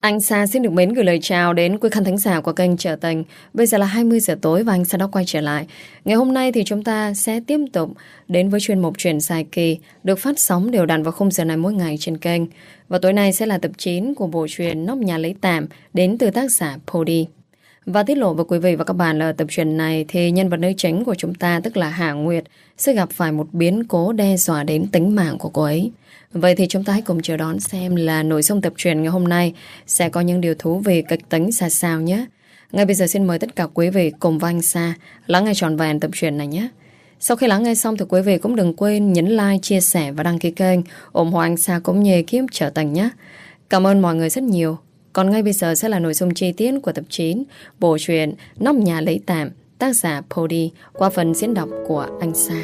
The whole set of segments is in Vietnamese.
Anh Sa xin được mến gửi lời chào đến quý khán thính giả của kênh Trở Tình. Bây giờ là 20 giờ tối và anh Sa đã quay trở lại. Ngày hôm nay thì chúng ta sẽ tiếp tục đến với chuyên mục Chuyện dài kỳ được phát sóng đều đặn vào khung giờ này mỗi ngày trên kênh. Và tối nay sẽ là tập 9 của bộ truyện Nóc Nhà Lấy Tạm đến từ tác giả Pody. Và tiết lộ với quý vị và các bạn là ở tập truyện này thì nhân vật nữ chính của chúng ta tức là Hà Nguyệt sẽ gặp phải một biến cố đe dọa đến tính mạng của cô ấy. Vậy thì chúng ta hãy cùng chờ đón xem là nội dung tập truyện ngày hôm nay sẽ có những điều thú vị kịch tính ra sao nhé. Ngay bây giờ xin mời tất cả quý vị cùng với anh Sa lắng nghe trọn vẹn tập truyện này nhé. Sau khi lắng nghe xong thì quý vị cũng đừng quên nhấn like, chia sẻ và đăng ký kênh ủng hộ anh Sa cũng như ekip Trở Tình nhé. Cảm ơn mọi người rất nhiều. Còn ngay bây giờ sẽ là nội dung chi tiết của tập 9 bộ truyện Nóc Nhà Lấy Tạm tác giả Pody qua phần diễn đọc của anh Sa.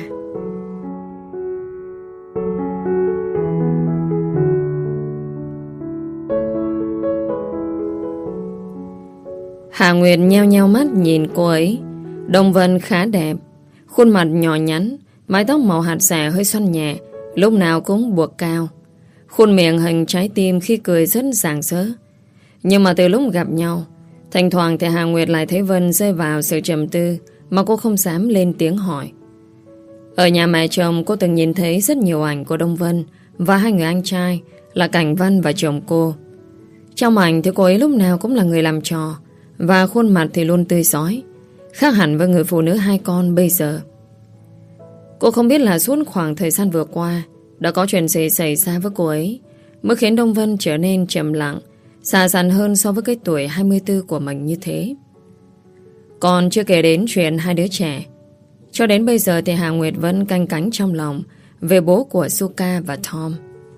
Hà Nguyệt nheo nheo mắt nhìn cô ấy. Đồng Vân khá đẹp, khuôn mặt nhỏ nhắn, mái tóc màu hạt xẻ hơi xoăn nhẹ, lúc nào cũng buộc cao, khuôn miệng hình trái tim khi cười rất rạng rỡ. Nhưng mà từ lúc gặp nhau, thỉnh thoảng thì Hà Nguyệt lại thấy Vân rơi vào sự trầm tư mà cô không dám lên tiếng hỏi. Ở nhà mẹ chồng cô từng nhìn thấy rất nhiều ảnh của Đông Vân và hai người anh trai là Cảnh Văn và chồng cô. Trong ảnh thì cô ấy lúc nào cũng là người làm trò và khuôn mặt thì luôn tươi rói, khác hẳn với người phụ nữ hai con bây giờ. Cô không biết là suốt khoảng thời gian vừa qua đã có chuyện gì xảy ra với cô ấy mới khiến Đông Vân trở nên trầm lặng, xa xăm hơn so với cái tuổi 24 của mình như thế. Còn chưa kể đến chuyện hai đứa trẻ, cho đến bây giờ thì Hà Nguyệt vẫn canh cánh trong lòng về bố của Suka và Tom.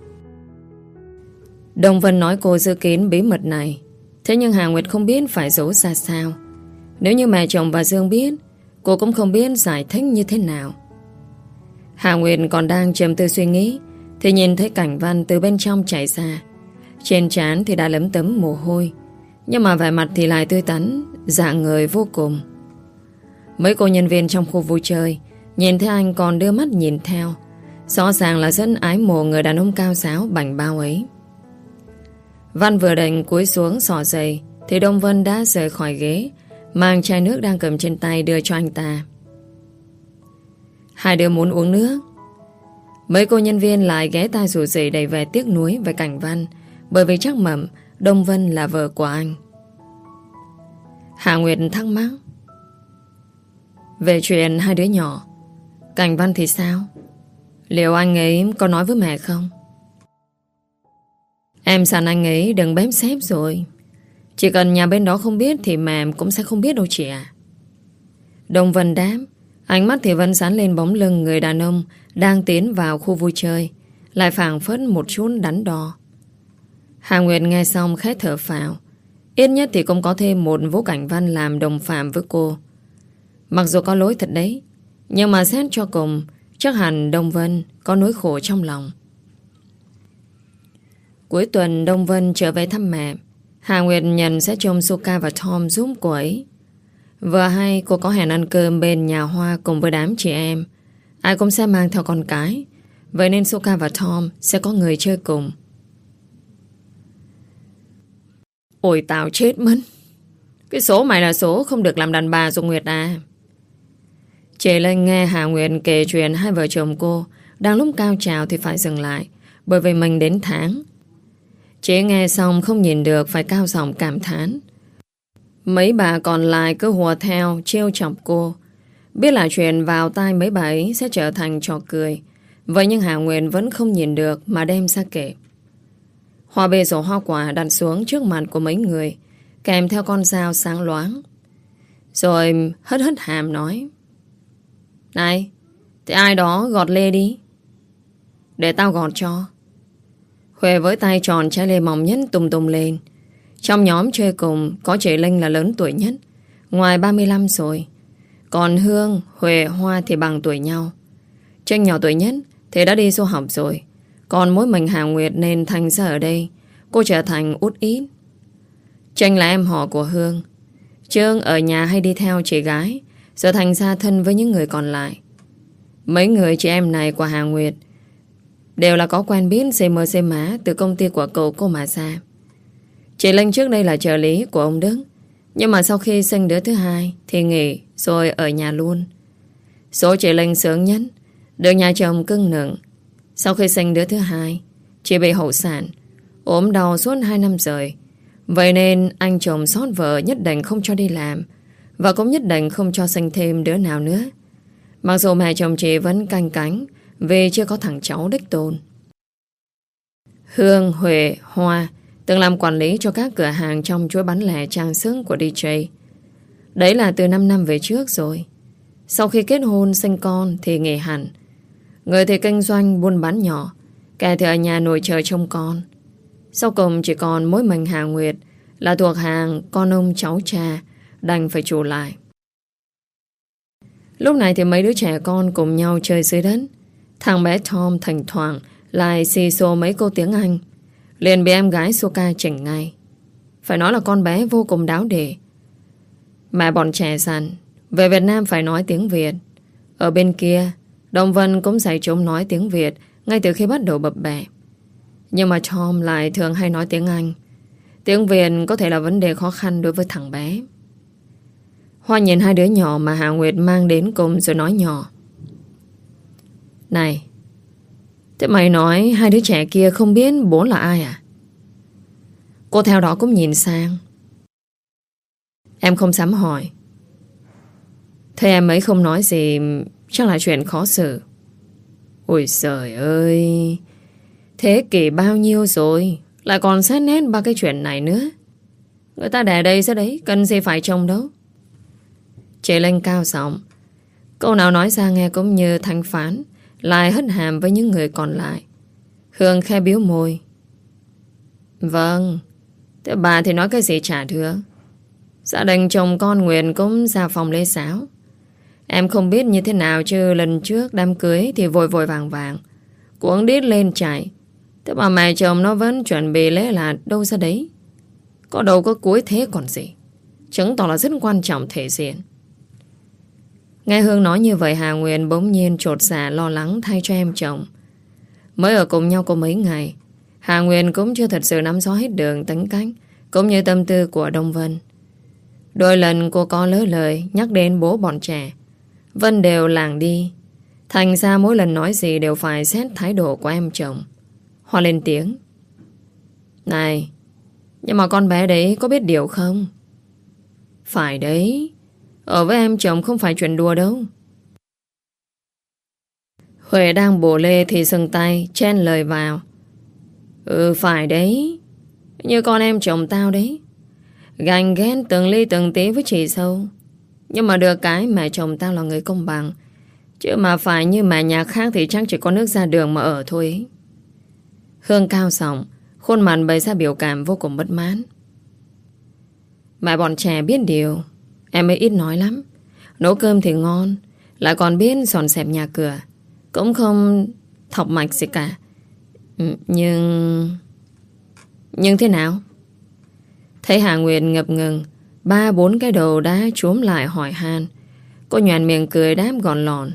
Đông Vân nói cô giữ kín bí mật này, thế nhưng Hà Nguyệt không biết phải giấu ra sao. Nếu như mẹ chồng và Dương biết, cô cũng không biết giải thích như thế nào. Hà Nguyệt còn đang trầm tư suy nghĩ thì nhìn thấy Cảnh Văn từ bên trong chạy ra. Trên trán thì đã lấm tấm mồ hôi, nhưng mà vẻ mặt thì lại tươi tắn, rạng ngời vô cùng. Mấy cô nhân viên trong khu vui chơi nhìn thấy anh còn đưa mắt nhìn theo, rõ ràng là rất ái mộ người đàn ông cao giáo bảnh bao ấy. Văn vừa định cúi xuống xỏ giày thì Đông Vân đã rời khỏi ghế, mang chai nước đang cầm trên tay đưa cho anh ta. Hai đứa muốn uống nước. Mấy cô nhân viên lại ghé tai rủ rỉ đầy vẻ tiếc nuối về Cảnh Văn, bởi vì chắc mẩm Đông Vân là vợ của anh. Hà Nguyệt thắc mắc về chuyện hai đứa nhỏ, Cảnh Văn thì sao? Liệu anh ấy có nói với mẹ không? Em dặn anh ấy đừng bém xép rồi. Chỉ cần nhà bên đó không biết thì mẹ cũng sẽ không biết đâu chị à. Đông Vân đáp, ánh mắt thì vẫn dán lên bóng lưng người đàn ông đang tiến vào khu vui chơi, lại phảng phất một chút đắn đo. Hà Nguyệt nghe xong khẽ thở phào. Ít nhất thì cũng có thêm một Vũ Cảnh Văn làm đồng phạm với cô. Mặc dù có lỗi thật đấy, nhưng mà xét cho cùng chắc hẳn Đông Vân có nỗi khổ trong lòng. Cuối tuần Đông Vân trở về thăm mẹ. Hà Nguyệt nhận sẽ trông Suka và Tom giúp cô ấy. Vừa hay cô có hẹn ăn cơm bên nhà hoa cùng với đám chị em. Ai cũng sẽ mang theo con cái, vậy nên Suka và Tom sẽ có người chơi cùng. Ôi tao chết mất. Cái số mày là số không được làm đàn bà rồi Nguyệt à. Chị Linh nghe Hà Nguyệt kể chuyện hai vợ chồng cô đang lúc cao trào thì phải dừng lại, bởi vì mình đến tháng. Chị nghe xong không nhìn được phải cao giọng cảm thán. Mấy bà còn lại cứ hùa theo trêu chọc cô, biết là chuyện vào tai mấy bà ấy sẽ trở thành trò cười. Vậy nhưng Hà Nguyệt vẫn không nhìn được mà đem ra kể. Hoa bê rổ hoa quả đặt xuống trước mặt của mấy người, kèm theo con dao sáng loáng. Rồi hất hất hàm nói: Này, thì ai đó gọt lê đi. Để tao gọt cho. Huệ với tay tròn trái lê mỏng nhất tùm tùm lên. Trong nhóm chơi cùng có chị Linh là lớn tuổi nhất, ngoài 35 rồi. Còn Hương, Huệ, Hoa thì bằng tuổi nhau. Tranh nhỏ tuổi nhất thì đã đi du học rồi. Còn mỗi mình Hà Nguyệt nên thành ra ở đây cô trở thành út ít. Tranh là em họ của Hương. Trương ở nhà hay đi theo chị gái, rồi thành ra thân với những người còn lại. Mấy người chị em này của Hà Nguyệt đều là có quen biết CM CMA từ công ty của cậu cô mà ra. Chị Linh trước đây là trợ lý của ông Đức, nhưng mà sau khi sinh đứa thứ hai thì nghỉ rồi ở nhà luôn. Số chị Linh sướng nhất, được nhà chồng cưng nựng. Sau khi sinh đứa thứ hai, chị bị hậu sản, ốm đau suốt 2 năm rồi. Vậy nên anh chồng xót vợ nhất định không cho đi làm, và cũng nhất định không cho sinh thêm đứa nào nữa. Mặc dù mẹ chồng chị vẫn canh cánh vì chưa có thằng cháu đích tôn. Hương, Huệ, Hoa từng làm quản lý cho các cửa hàng trong chuỗi bán lẻ trang sức của DJ. Đấy là từ 5 năm về trước rồi. Sau khi kết hôn sinh con thì nghỉ hẳn. Người thì kinh doanh buôn bán nhỏ, kẻ thì ở nhà nội trợ trông con. Sau cùng chỉ còn mỗi mình Hà Nguyệt là thuộc hàng con ông cháu cha, đành phải trụ lại. Lúc này thì mấy đứa trẻ con cùng nhau chơi dưới đất. Thằng bé Tom thỉnh thoảng lại xì xô mấy câu tiếng Anh, liền bị em gái Soka chỉnh ngay. Phải nói là con bé vô cùng đáo để. Mẹ bọn trẻ dặn về Việt Nam phải nói tiếng Việt. Ở bên kia, Đồng Vân cũng dạy chúng nói tiếng Việt ngay từ khi bắt đầu bập bẹ. Nhưng mà Tom lại thường hay nói tiếng Anh. Tiếng Việt có thể là vấn đề khó khăn đối với thằng bé. Hoa nhìn hai đứa nhỏ mà Hà Nguyệt mang đến cùng rồi nói nhỏ: Này, thế mày nói hai đứa trẻ kia không biết bố là ai à? Cô theo đó cũng nhìn sang. Em không dám hỏi. Thế em ấy không nói gì, chắc là chuyện khó xử. Ôi trời ơi, thế kỷ bao nhiêu rồi lại còn xét nét ba cái chuyện này nữa. Người ta để đây ra đấy, cần gì phải trông đâu. Chị Linh cao giọng, câu nào nói ra nghe cũng như thanh phán, lại hất hàm với những người còn lại. Hương khe biếu môi. Vâng, thế bà thì nói cái gì chả thưa. Gia đình chồng con Nguyện cũng ra phòng lê sáo. Em không biết như thế nào chứ lần trước đám cưới thì vội vội vàng vàng, cuống đít lên chạy. Thế mà mẹ chồng nó vẫn chuẩn bị lễ là đâu ra đấy. Có đâu có cuối thế còn gì. Chứng tỏ là rất quan trọng thể diện. Nghe Hương nói như vậy, Hà Nguyên bỗng nhiên chột dạ lo lắng thay cho em chồng. Mới ở cùng nhau có mấy ngày, Hà Nguyên cũng chưa thật sự nắm rõ hết đường tính cách cũng như tâm tư của Đông Vân. Đôi lần cô có lỡ lời nhắc đến bố bọn trẻ, Vân đều lảng đi. Thành ra mỗi lần nói gì đều phải xét thái độ của em chồng. Hoa lên tiếng. Này, nhưng mà con bé đấy có biết điều không? Phải đấy, ở với em chồng không phải chuyện đùa đâu. Huệ đang bổ lê thì sừng tay chen lời vào. Ừ phải đấy, như con em chồng tao đấy, ganh ghét từng ly từng tí với chị Sâu. Nhưng mà được cái mẹ chồng tao là người công bằng, chứ mà phải như mẹ nhà khác thì chắc chỉ có nước ra đường mà ở thôi ấy. Hương cao giọng, khuôn mặt bày ra biểu cảm vô cùng bất mãn. Mẹ bọn trẻ biết điều, em ấy ít nói lắm. Nấu cơm thì ngon, lại còn biết dọn dẹp nhà cửa, cũng không thọc mạch gì cả. Nhưng thế nào? Thấy Hà Nguyệt ngập ngừng, 3-4 cái đầu đã chúm lại hỏi han. Cô nhoẻn miệng cười đáp gọn lòn.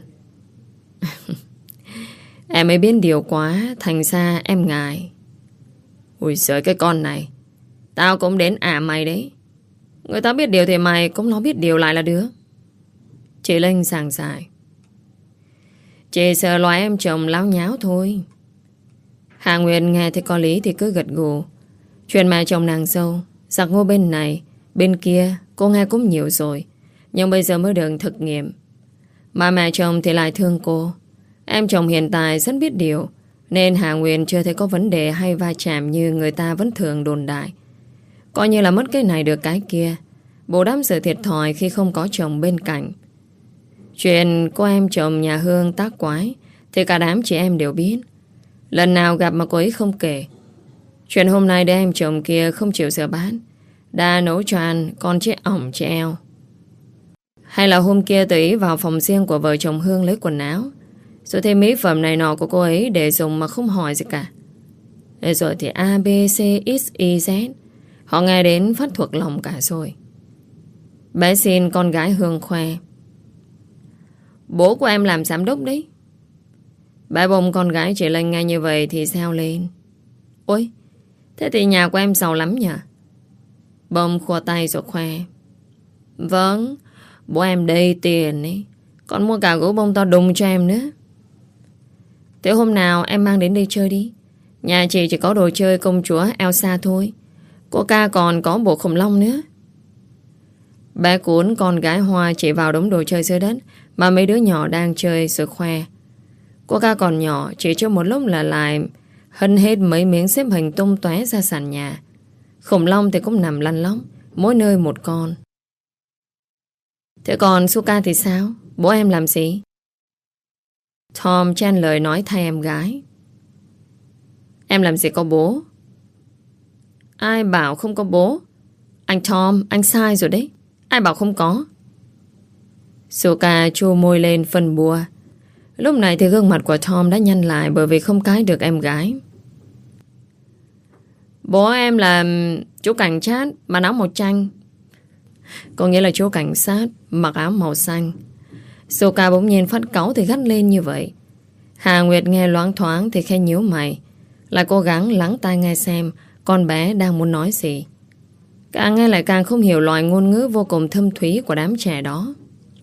Em ấy biết điều quá, thành ra em ngại. Ui giời cái con này, tao cũng đến mày đấy. Người ta biết điều thì mày cũng nó biết điều lại là đứa. Chị Linh giảng giải. Chị sợ loài em chồng láo nháo thôi. Hà Nguyệt nghe thấy có lý thì cứ gật gù. Chuyện mẹ chồng nàng dâu giặc ngô bên này bên kia cô nghe cũng nhiều rồi, nhưng bây giờ mới được thực nghiệm. Mà mẹ chồng thì lại thương cô. Em chồng hiện tại rất biết điều, nên Hà Nguyên chưa thấy có vấn đề hay va chạm như người ta vẫn thường đồn đại. Coi như là mất cái này được cái kia, bù đắp sự thiệt thòi khi không có chồng bên cạnh. Chuyện cô em chồng nhà Hương tác quái thì cả đám chị em đều biết. Lần nào gặp mà cô ấy không kể. Chuyện hôm nay để em chồng kia không chịu rửa bát, đã nấu cho ăn con chết ỏng chết eo. Hay là hôm kia tự ý vào phòng riêng của vợ chồng Hương lấy quần áo, rồi thêm mỹ phẩm này nọ của cô ấy để dùng mà không hỏi gì cả. Rồi thì A, B, C, X, Y, Z họ nghe đến phát thuộc lòng cả rồi. Bé xin con gái Hương khoe. Bố của em làm giám đốc đấy. Bé bông con gái chị Linh nghe như vậy thì sao lên. Ôi, thế thì nhà của em giàu lắm nhỉ? Bông khua tay rồi khoe. Vâng, bố em đầy tiền ấy. Còn mua cả gấu bông to đùng cho em nữa. Thế hôm nào em mang đến đây chơi đi. Nhà chị chỉ có đồ chơi công chúa Elsa thôi. Cô ca còn có bộ khủng long nữa. Bé cuốn con gái Hoa chỉ vào đống đồ chơi dưới đất mà mấy đứa nhỏ đang chơi rồi khoe. Cô ca còn nhỏ, chỉ cho một lúc là lại hân hết mấy miếng xếp hình tung tóe ra sàn nhà. Khủng long thì cũng nằm lăn lóc, mỗi nơi một con. Thế còn Suka thì sao? Bố em làm gì? Tom chen lời nói thay em gái. Em làm gì có bố? Ai bảo không có bố? Anh Tom, anh sai rồi đấy. Ai bảo không có? Suka chua môi lên phân bua. Lúc này thì gương mặt của Tom đã nhăn lại bởi vì không cãi được em gái. Bố em là chú cảnh sát mặc áo màu chanh. Có nghĩa là chú cảnh sát mặc áo màu xanh. Suka bỗng nhiên phát cáu thì gắt lên như vậy. Hà Nguyệt nghe loáng thoáng thì khen nhíu mày, lại cố gắng lắng tai nghe xem con bé đang muốn nói gì. Càng nghe lại càng không hiểu loại ngôn ngữ vô cùng thâm thúy của đám trẻ đó.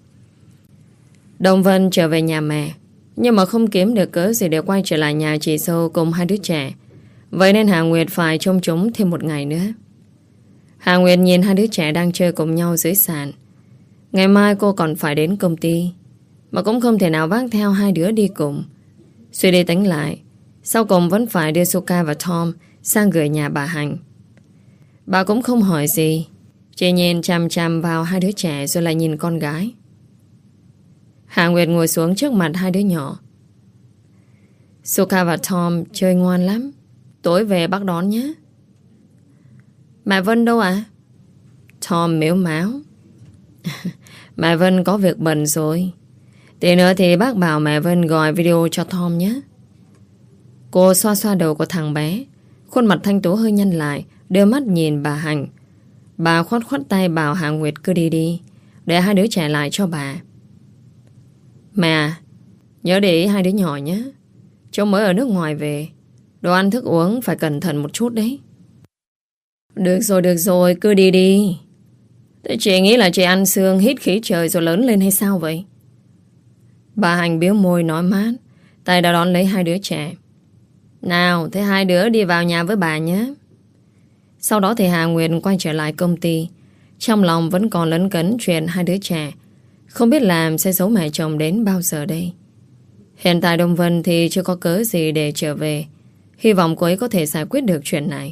Đồng Vân trở về nhà mẹ, nhưng mà không kiếm được cớ gì để quay trở lại nhà chị dâu cùng hai đứa trẻ. Vậy nên Hà Nguyệt phải trông chúng thêm một ngày nữa. Hà Nguyệt nhìn hai đứa trẻ đang chơi cùng nhau dưới sàn. Ngày mai cô còn phải đến công ty, mà cũng không thể nào vác theo hai đứa đi cùng. Suy đi tính lại, sau cùng vẫn phải đưa Suka và Tom sang gửi nhà bà Hạnh. Bà cũng không hỏi gì, chỉ nhìn chằm chằm vào hai đứa trẻ rồi lại nhìn con gái. Hà Nguyệt ngồi xuống trước mặt hai đứa nhỏ. Suka và Tom chơi ngoan lắm, tối về bác đón nhé. Mẹ Vân đâu ạ? Tom mếu máo. Mẹ Vân có việc bận rồi. Tí nữa thì bác bảo mẹ Vân gọi video cho Tom nhé. Cô xoa xoa đầu của thằng bé, khuôn mặt thanh tú hơi nhăn lại, đưa mắt nhìn bà Hạnh. Bà khoát khoát tay bảo Hà Nguyệt cứ đi đi, để hai đứa trẻ lại cho bà. Mẹ à, nhớ để ý hai đứa nhỏ nhé. Chúng mới ở nước ngoài về, đồ ăn thức uống phải cẩn thận một chút đấy. Được rồi, cứ đi đi. Thế chị nghĩ là chị ăn xương hít khí trời rồi lớn lên hay sao vậy? Bà Hạnh biếu môi nói mát, tay đã đón lấy hai đứa trẻ. Nào, thế hai đứa đi vào nhà với bà nhé. Sau đó thì Hà Nguyệt quay trở lại công ty. Trong lòng vẫn còn lấn cấn chuyện hai đứa trẻ, không biết làm sẽ giấu mẹ chồng đến bao giờ đây. Hiện tại Đông Vân thì chưa có cớ gì để trở về. Hy vọng cô ấy có thể giải quyết được chuyện này.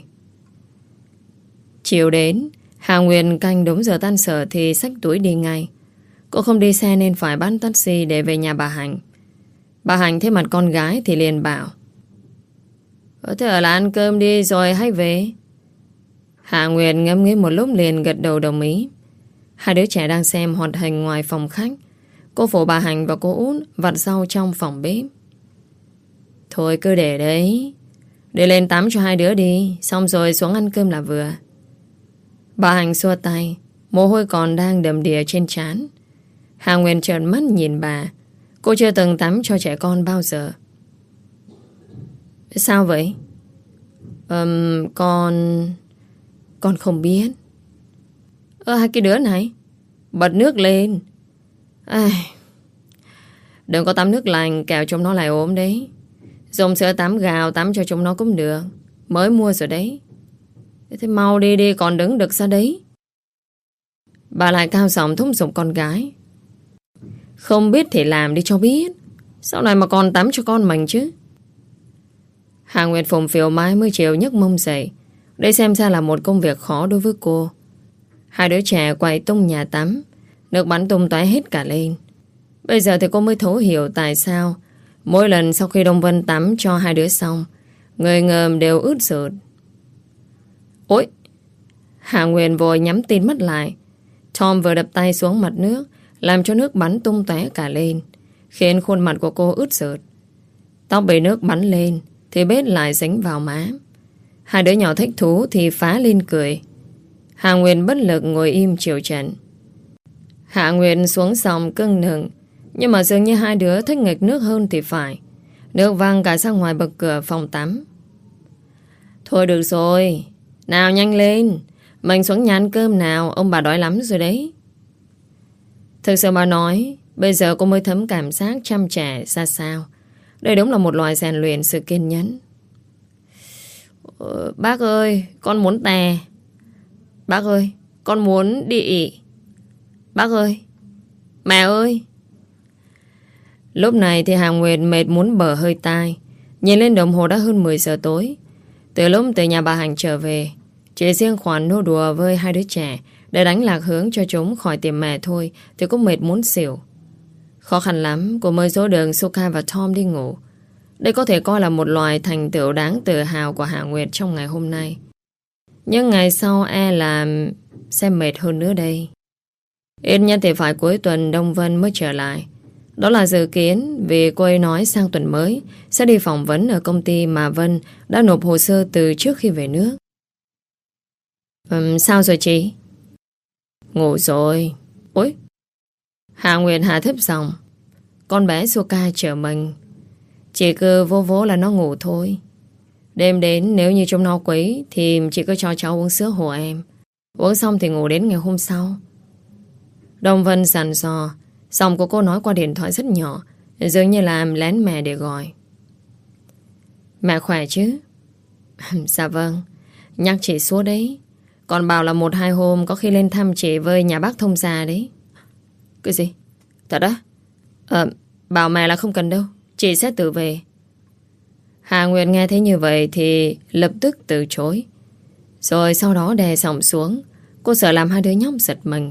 Chiều đến, Hà Nguyệt canh đúng giờ tan sở thì xách túi đi ngay. Cô không đi xe nên phải bắt taxi để về nhà bà Hạnh. Bà Hạnh thấy mặt con gái thì liền bảo: Thế ở là ăn cơm đi rồi hãy về. Hà Nguyệt ngẫm nghĩ một lúc liền gật đầu đồng ý. Hai đứa trẻ đang xem hoạt hình ngoài phòng khách. Cô phụ bà Hạnh và cô Út vặt rau trong phòng bếp. Thôi cứ để đấy, để lên tắm cho hai đứa đi, xong rồi xuống ăn cơm là vừa. Bà Hạnh xua tay, mồ hôi còn đang đầm đìa trên trán. Hà Nguyên trợn mắt nhìn bà. Cô chưa từng tắm cho trẻ con bao giờ. Sao vậy? Con không biết. Hai cái đứa này bật nước lên. Đừng có tắm nước lạnh, kẻo chúng nó lại ốm đấy. Dùng sữa tắm gạo tắm cho chúng nó cũng được, mới mua rồi đấy. Thế mau đi đi, còn đứng được ra đấy. Bà lại cao giọng thúc giục con gái. Không biết thì làm đi cho biết, sau này mà còn tắm cho con mình chứ. Hà Nguyệt phùng phiểu mãi mới chịu nhấc mông dậy. Đây xem ra là một công việc khó đối với cô. Hai đứa trẻ quay tung nhà tắm, nước bắn tung tóe hết cả lên. Bây giờ thì cô mới thấu hiểu tại sao mỗi lần sau khi Đông Vân tắm cho hai đứa xong, người ngợm đều ướt sượt. Ôi! Hà Nguyệt vội nhắm tin mắt lại. Tom vừa đập tay xuống mặt nước, làm cho nước bắn tung tóe cả lên, khiến khuôn mặt của cô ướt sượt. Tóc bị nước bắn lên thì bết lại dính vào má. Hai đứa nhỏ thích thú thì phá lên cười. Hà Nguyệt bất lực ngồi im chịu trận. Hạ Nguyệt xuống xong cưng nựng, nhưng mà dường như hai đứa thích nghịch nước hơn thì phải. Nước văng cả ra ngoài bậc cửa phòng tắm. Thôi được rồi, nào nhanh lên, Mình xuống nhà ăn cơm nào, ông bà đói lắm rồi đấy. Thực sự mà nói, bây giờ cô mới thấm cảm giác chăm trẻ ra sao. Đây đúng là một loại rèn luyện sự kiên nhẫn. Bác ơi, con muốn tè. Bác ơi, con muốn đi ị. Bác ơi, mẹ ơi. Lúc này thì Hà Nguyệt mệt muốn bở hơi tai. Nhìn lên đồng hồ đã hơn 10 giờ tối. Từ lúc từ nhà bà Hạnh trở về, chỉ riêng khoản nô đùa với hai đứa trẻ để đánh lạc hướng cho chúng khỏi tìm mẹ thôi thì cũng mệt muốn xỉu. Khó khăn lắm cô mới dỗ được Soka và Tom đi ngủ. Đây có thể coi là một loài thành tựu đáng tự hào của Hà Nguyệt trong ngày hôm nay. Nhưng ngày sau là sẽ mệt hơn nữa đây. Ít nhất thì phải cuối tuần Đông Vân mới trở lại. Đó là dự kiến vì cô ấy nói sang tuần mới sẽ đi phỏng vấn ở công ty mà Vân đã nộp hồ sơ từ trước khi về nước. Sao rồi chị? Ngủ rồi. Ôi! Hà Nguyệt hạ thấp giọng. Con bé Soka chờ mình. Chỉ cứ vô vỗ là nó ngủ thôi. Đêm đến nếu như chúng nó quấy thì chị cứ cho cháu uống sữa hộ em. Uống xong thì ngủ đến ngày hôm sau. Đông Vân dặn dò. Giọng của cô nói qua điện thoại rất nhỏ, dường như làm lén mẹ để gọi. Mẹ khỏe chứ? Dạ vâng. Nhắc chị suốt đấy. Còn bảo là 1-2 hôm có khi lên thăm chị với nhà bác thông gia đấy. Cái gì? Thật á? Bảo mẹ là không cần đâu, chị sẽ tự về. Hà Nguyệt nghe thấy như vậy thì lập tức từ chối. Rồi sau đó đè giọng xuống. Cô sợ làm hai đứa nhóc giật mình.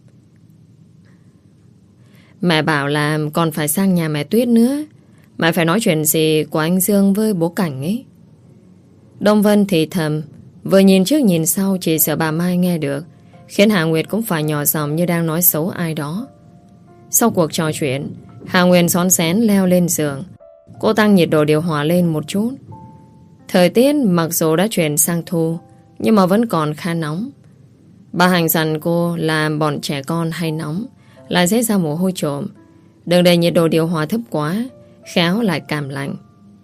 Mẹ bảo là còn phải sang nhà mẹ Tuyết nữa. Mẹ phải nói chuyện gì của anh Dương với bố Cảnh ấy. Đông Vân thì thầm, vừa nhìn trước nhìn sau chỉ sợ bà Mai nghe được, khiến Hà Nguyệt cũng phải nhỏ giọng như đang nói xấu ai đó. Sau cuộc trò chuyện, Hà Nguyệt xón xén leo lên giường. Cô tăng nhiệt độ điều hòa lên một chút. Thời tiết mặc dù đã chuyển sang thu, nhưng mà vẫn còn khá nóng. Bà Hạnh dặn cô là bọn trẻ con hay nóng lại dễ ra mồ hôi trộm. Đừng để nhiệt độ điều hòa thấp quá, khéo lại cảm lạnh.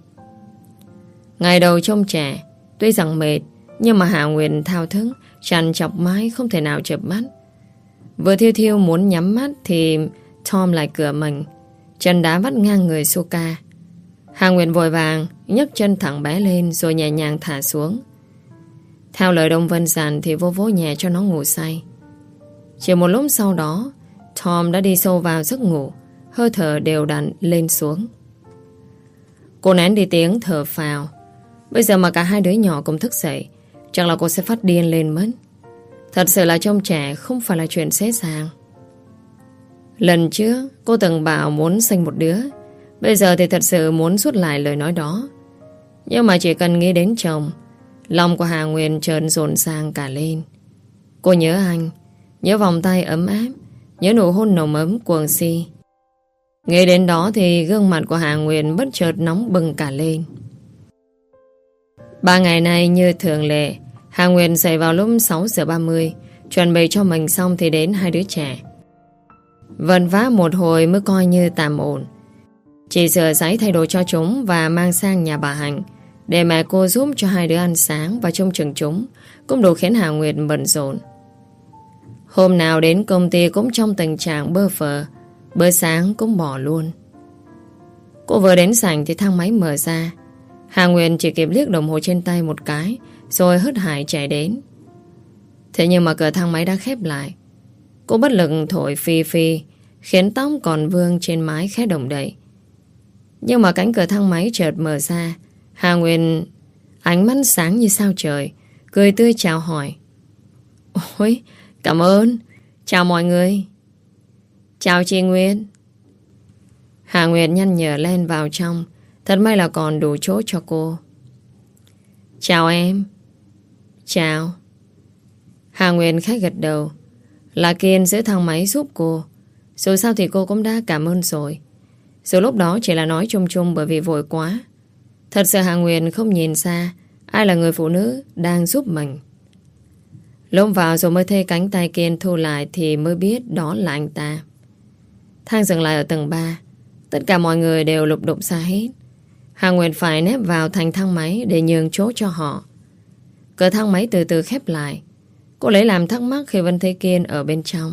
Ngày đầu trông trẻ, tuy rằng mệt, nhưng mà Hà Nguyệt thao thức, trằn chọc mãi không thể nào chợp mắt. Vừa thiêu thiêu muốn nhắm mắt thì Tom lại cửa mình, chân đá vắt ngang người Soka. Hà Nguyệt vội vàng nhấc chân thẳng bé lên rồi nhẹ nhàng thả xuống. Theo lời Đông Vân dặn thì vô vỗ nhẹ cho nó ngủ say. Chỉ một lúc sau đó, Tom đã đi sâu vào giấc ngủ, hơi thở đều đặn lên xuống. Cô nén đi tiếng thở phào. Bây giờ mà cả hai đứa nhỏ cùng thức dậy, chắc là cô sẽ phát điên lên mất. Thật sự là trông trẻ không phải là chuyện dễ dàng. Lần trước cô từng bảo muốn sinh một đứa, bây giờ thì thật sự muốn rút lại lời nói đó. Nhưng mà chỉ cần nghĩ đến chồng, lòng của Hà Nguyệt chợt dồn sang cả lên. Cô nhớ anh, nhớ vòng tay ấm áp, nhớ nụ hôn nồng ấm cuồng si. Nghĩ đến đó thì gương mặt của Hà Nguyệt bất chợt nóng bừng cả lên. 3 ngày nay như thường lệ, Hà Nguyệt dậy vào lúc 6 giờ 30, chuẩn bị cho mình xong thì đến hai đứa trẻ. Vân vã một hồi mới coi như tạm ổn. Chị rửa ráy thay đồ cho chúng và mang sang nhà bà Hạnh để mẹ cô giúp cho hai đứa ăn sáng và trông chừng chúng, cũng đủ khiến Hà Nguyệt bận rộn. Hôm nào đến công ty cũng trong tình trạng bơ phờ, bữa sáng cũng bỏ luôn. Cô vừa đến sảnh thì thang máy mở ra. Hà Nguyệt chỉ kịp liếc đồng hồ trên tay một cái rồi hớt hải chạy đến. Thế nhưng mà cửa thang máy đã khép lại. Cô bất lực thổi phi phi, khiến tóc còn vương trên mái khẽ động đậy. Nhưng mà cánh cửa thang máy chợt mở ra. Hà Nguyệt ánh mắt sáng như sao trời, cười tươi chào hỏi. Ôi, cảm ơn. Chào mọi người. Chào chị Nguyệt. Hà Nguyệt nhăn nhở len vào trong. Thật may là còn đủ chỗ cho cô. Chào em. Chào. Hà Nguyệt khách gật đầu. Là Kiên giữ thang máy giúp cô. Dù sao thì cô cũng đã cảm ơn rồi. Dù lúc đó chỉ là nói chung chung bởi vì vội quá. Thật sự Hà Nguyệt không nhìn ra ai là người phụ nữ đang giúp mình. Lúc vào rồi mới thấy cánh tay Kiên thu lại thì mới biết đó là anh ta. Thang dừng lại ở tầng 3. Tất cả mọi người đều lục đục ra hết. Hà Nguyệt phải nép vào thành thang máy để nhường chỗ cho họ. Cửa thang máy từ từ khép lại. Cô lấy làm thắc mắc khi Vân thấy Kiên ở bên trong.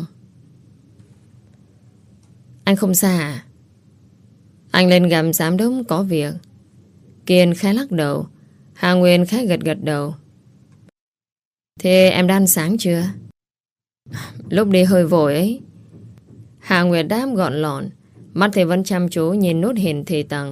Anh không xa à? Anh lên gặp giám đốc có việc. Kiên khẽ lắc đầu. Hà Nguyên khẽ gật gật đầu. Thế em đã ăn sáng chưa? Lúc đi hơi vội ấy. Hà Nguyệt đáp gọn lọn. Mắt thì vẫn chăm chú nhìn nút hiển thị tầng.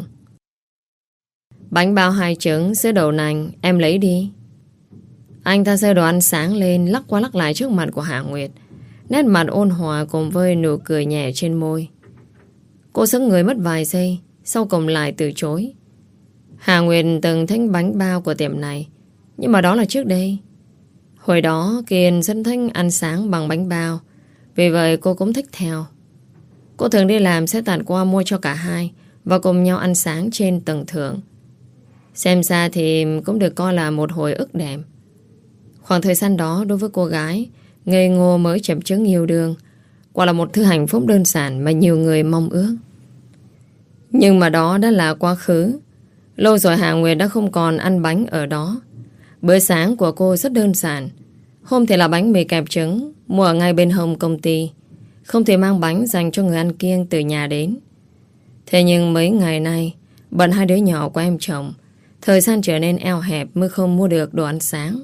Bánh bao 2 trứng, sữa đậu nành, em lấy đi. Anh ta giơ đồ ăn sáng lên, lắc qua lắc lại trước mặt của Hà Nguyệt. Nét mặt ôn hòa cùng với nụ cười nhẹ trên môi. Cô sững người mất vài giây, sau cùng lại từ chối. Hà Nguyệt từng thích bánh bao của tiệm này, nhưng mà đó là trước đây. Hồi đó Kiên rất thích ăn sáng bằng bánh bao, vì vậy cô cũng thích theo. Cô thường đi làm sẽ tạt qua mua cho cả hai và cùng nhau ăn sáng trên tầng thượng. Xem ra thì cũng được coi là một hồi ức đẹp. Khoảng thời gian đó đối với cô gái ngây ngô mới chậm chững yêu đương, quả là một thứ hạnh phúc đơn giản mà nhiều người mong ước. Nhưng mà đó đã là quá khứ. Lâu rồi Hà Nguyệt đã không còn ăn bánh ở đó. Bữa sáng của cô rất đơn giản. Hôm thì là bánh mì kẹp trứng mua ở ngay bên hông công ty. Không thể mang bánh dành cho người ăn kiêng từ nhà đến. Thế nhưng mấy ngày nay bận 2 đứa nhỏ của em chồng, thời gian trở nên eo hẹp mới không mua được đồ ăn sáng.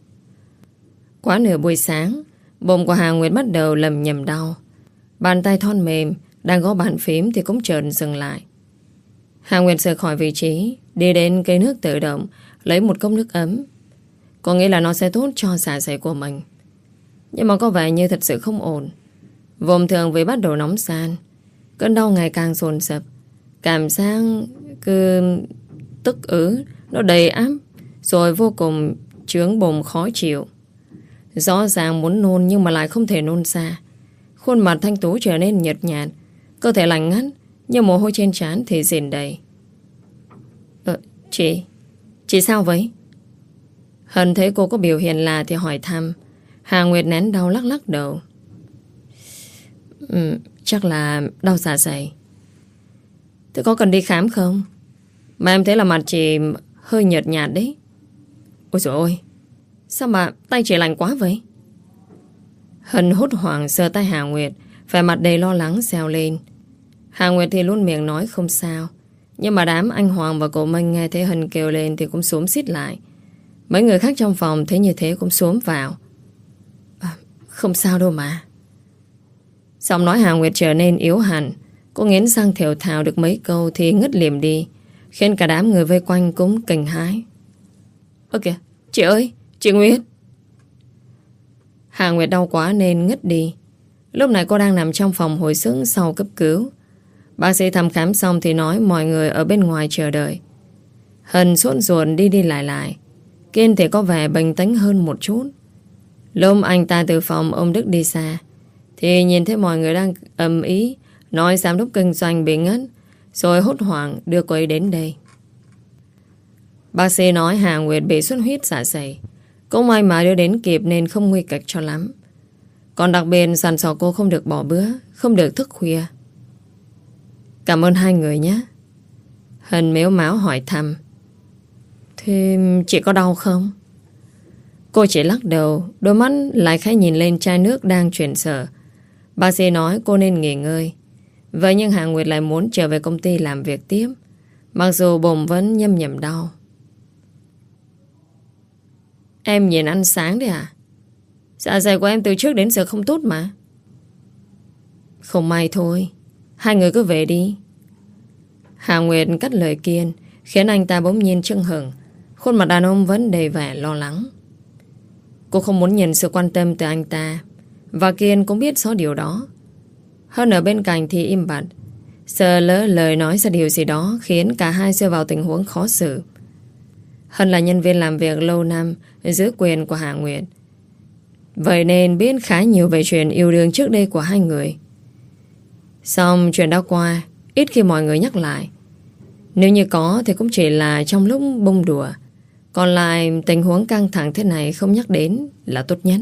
Quá nửa buổi sáng, bụng của Hà Nguyệt bắt đầu lầm nhầm đau. Bàn tay thon mềm đang gõ bàn phím thì cũng chợt dừng lại. Hà Nguyệt rời khỏi vị trí, đi đến cây nước tự động, lấy một cốc nước ấm. Cô nghĩ là nó sẽ tốt cho dạ dày của mình. Nhưng mà có vẻ như thật sự không ổn. Vùng thường vì bắt đầu nóng gian, cơn đau ngày càng dồn dập. Cảm giác cứ tức ứ, nó đầy áp, rồi vô cùng chướng bụng khó chịu. Rõ ràng muốn nôn nhưng mà lại không thể nôn ra. Khuôn mặt thanh tú trở nên nhợt nhạt, cơ thể lạnh ngắt, nhưng mồ hôi trên trán thì rền đầy. Chị sao vậy? Hân thấy cô có biểu hiện lạ thì hỏi thăm. Hà Nguyệt nén đau lắc lắc đầu. Chắc là đau dạ dày. Thế có cần đi khám không? Mà em thấy là mặt chị hơi nhợt nhạt đấy. Ôi dồi ôi, sao mà tay chị lạnh quá vậy? Hân hốt hoảng sờ tay Hà Nguyệt, vẻ mặt đầy lo lắng xèo lên. Hà Nguyệt thì luôn miệng nói không sao. Nhưng mà đám anh Hoàng và cô Minh nghe thấy Hân kêu lên thì cũng xúm xít lại. Mấy người khác trong phòng thấy như thế cũng xúm vào. Không sao đâu mà. Giọng nói Hà Nguyệt trở nên yếu hẳn. Cô nghiến răng thều thào được mấy câu thì ngất liềm đi, khiến cả đám người vây quanh cũng kinh hãi. Ơ kìa, chị ơi, chị Nguyệt. Hà Nguyệt đau quá nên ngất đi. Lúc này cô đang nằm trong phòng hồi sức sau cấp cứu. Bác sĩ thăm khám xong thì nói mọi người ở bên ngoài chờ đợi. Hân sốt ruột đi đi lại lại. Kiên thì có vẻ bình tĩnh hơn một chút. Lúc anh ta từ phòng ông Đức đi xa thì nhìn thấy mọi người đang ầm ĩ nói giám đốc kinh doanh bị ngất, rồi hốt hoảng đưa cô ấy đến đây. Bác sĩ nói Hà Nguyệt bị xuất huyết dạ dày. Cũng may mà đưa đến kịp nên không nguy kịch cho lắm. Còn đặc biệt dặn dò cô không được bỏ bữa, không được thức khuya. Cảm ơn hai người nhé. Hân mếu máo hỏi thăm. Thế chị có đau không? Cô chỉ lắc đầu, đôi mắt lại khẽ nhìn lên chai nước đang chuyển sở. Bác sĩ nói cô nên nghỉ ngơi. Vậy nhưng Hà Nguyệt lại muốn trở về công ty làm việc tiếp, mặc dù bụng vẫn nhâm nhầm đau. Em nhìn ăn sáng đấy à? Dạ dày của em từ trước đến giờ không tốt mà. Không may thôi, hai người cứ về đi. Hà Nguyệt cắt lời Kiên, khiến anh ta bỗng nhiên chưng hửng. Khuôn mặt đàn ông vẫn đầy vẻ lo lắng. Cô không muốn nhận sự quan tâm từ anh ta, và Kiên cũng biết rõ điều đó. Hơn ở bên cạnh thì im bặt, sợ lỡ lời nói ra điều gì đó khiến cả hai rơi vào tình huống khó xử. Hân là nhân viên làm việc lâu năm dưới quyền của Hà Nguyệt, vậy nên biết khá nhiều về chuyện yêu đương trước đây của hai người. Xong chuyện đã qua, ít khi mọi người nhắc lại. Nếu như có thì cũng chỉ là trong lúc bông đùa. Còn lại tình huống căng thẳng thế này không nhắc đến là tốt nhất.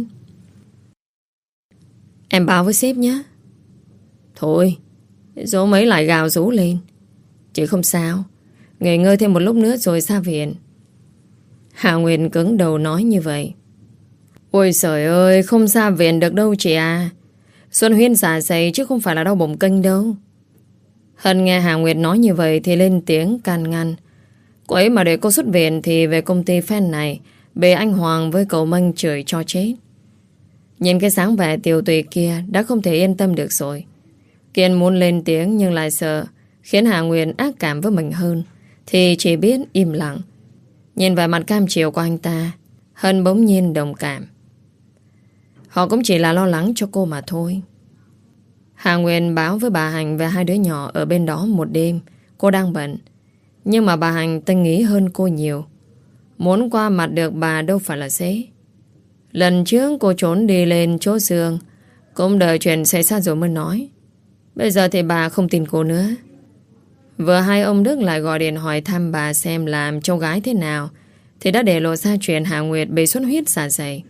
Em báo với sếp nhé. Thôi, dỗ mấy lại gào rú lên. Chị không sao, nghỉ ngơi thêm một lúc nữa rồi ra viện. Hà Nguyệt cứng đầu nói như vậy. Ôi trời ơi, không ra viện được đâu chị à. Xuân Huyên giả dày chứ không phải là đau bụng kinh đâu. Hân nghe Hà Nguyệt nói như vậy thì lên tiếng can ngăn. Cô ấy mà để cô xuất viện thì về công ty fan này bề anh Hoàng với cậu Minh chửi cho chết. Nhìn cái dáng vẻ tiều tụy kia đã không thể yên tâm được rồi. Kiên muốn lên tiếng nhưng lại sợ khiến Hà Nguyệt ác cảm với mình hơn, thì chỉ biết im lặng. Nhìn vào mặt cam chịu của anh ta, Hân bỗng nhiên đồng cảm. Họ cũng chỉ là lo lắng cho cô mà thôi. Hà Nguyên báo với bà Hành và hai đứa nhỏ ở bên đó một đêm. Cô đang bận. Nhưng mà bà Hành tinh ý hơn cô nhiều. Muốn qua mặt được bà đâu phải là dễ. Lần trước cô trốn đi lên chỗ giường, cũng đợi chuyện xảy ra rồi mới nói. Bây giờ thì bà không tin cô nữa. Vừa hai ông Đức lại gọi điện hỏi thăm bà xem làm cháu gái thế nào, thì đã để lộ ra chuyện Hà Nguyệt bị xuất huyết dạ dày.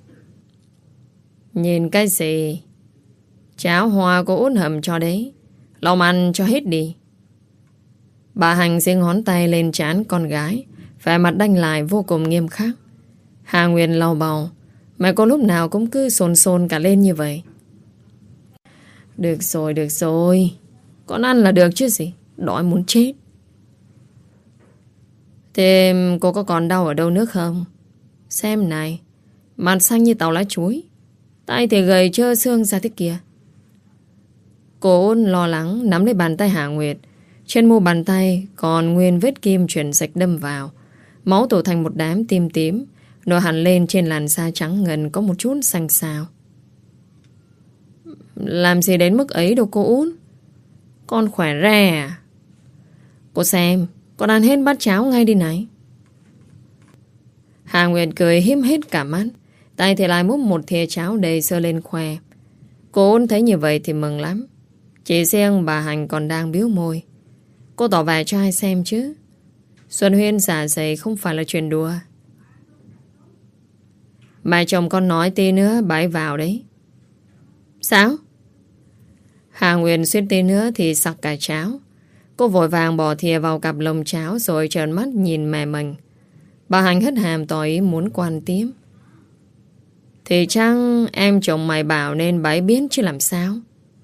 Nhìn cái gì? Cháo hoa cô út hầm cho đấy, lòng ăn cho hết đi. Bà Hành giơ ngón tay lên trán con gái, vẻ mặt đanh lại vô cùng nghiêm khắc. Hà Nguyệt lau bầu. Mẹ cô lúc nào cũng cứ xôn xôn cả lên như vậy. Được rồi. Con ăn là được chứ gì. Đói muốn chết. Thế cô có còn đau ở đâu nữa không? Xem này, mặt xanh như tàu lá chuối, tay thì gầy trơ xương ra thế kia. Cô ôn lo lắng nắm lấy bàn tay Hà Nguyệt. Trên mu bàn tay còn nguyên vết kim chuyển sạch đâm vào. Máu tụ thành một đám tím tím, nổi hẳn lên trên làn da trắng ngần có một chút xanh xao. Làm gì đến mức ấy đâu cô út. Con khỏe re à? Cô xem, con ăn hết bát cháo ngay đi này. Hà Nguyệt cười híp hết cả mắt, tay thì lại múc một thìa cháo đầy sơ lên khoe. Cô út thấy như vậy thì mừng lắm. Chỉ riêng bà Hành còn đang biếu môi. Cô tỏ vẻ cho ai xem chứ. Xuân Huyên giả dày không phải là chuyện đùa. Mà chồng con nói tí nữa bà ấy vào đấy. Sao? Hà Nguyên suýt tí nữa thì sặc cả cháo. Cô vội vàng bỏ thìa vào cặp lồng cháo rồi trợn mắt nhìn mẹ mình. Bà Hành hất hàm tỏ ý muốn quan tiếp. Thì chăng em chồng mày bảo nên bà ấy biết chứ làm sao?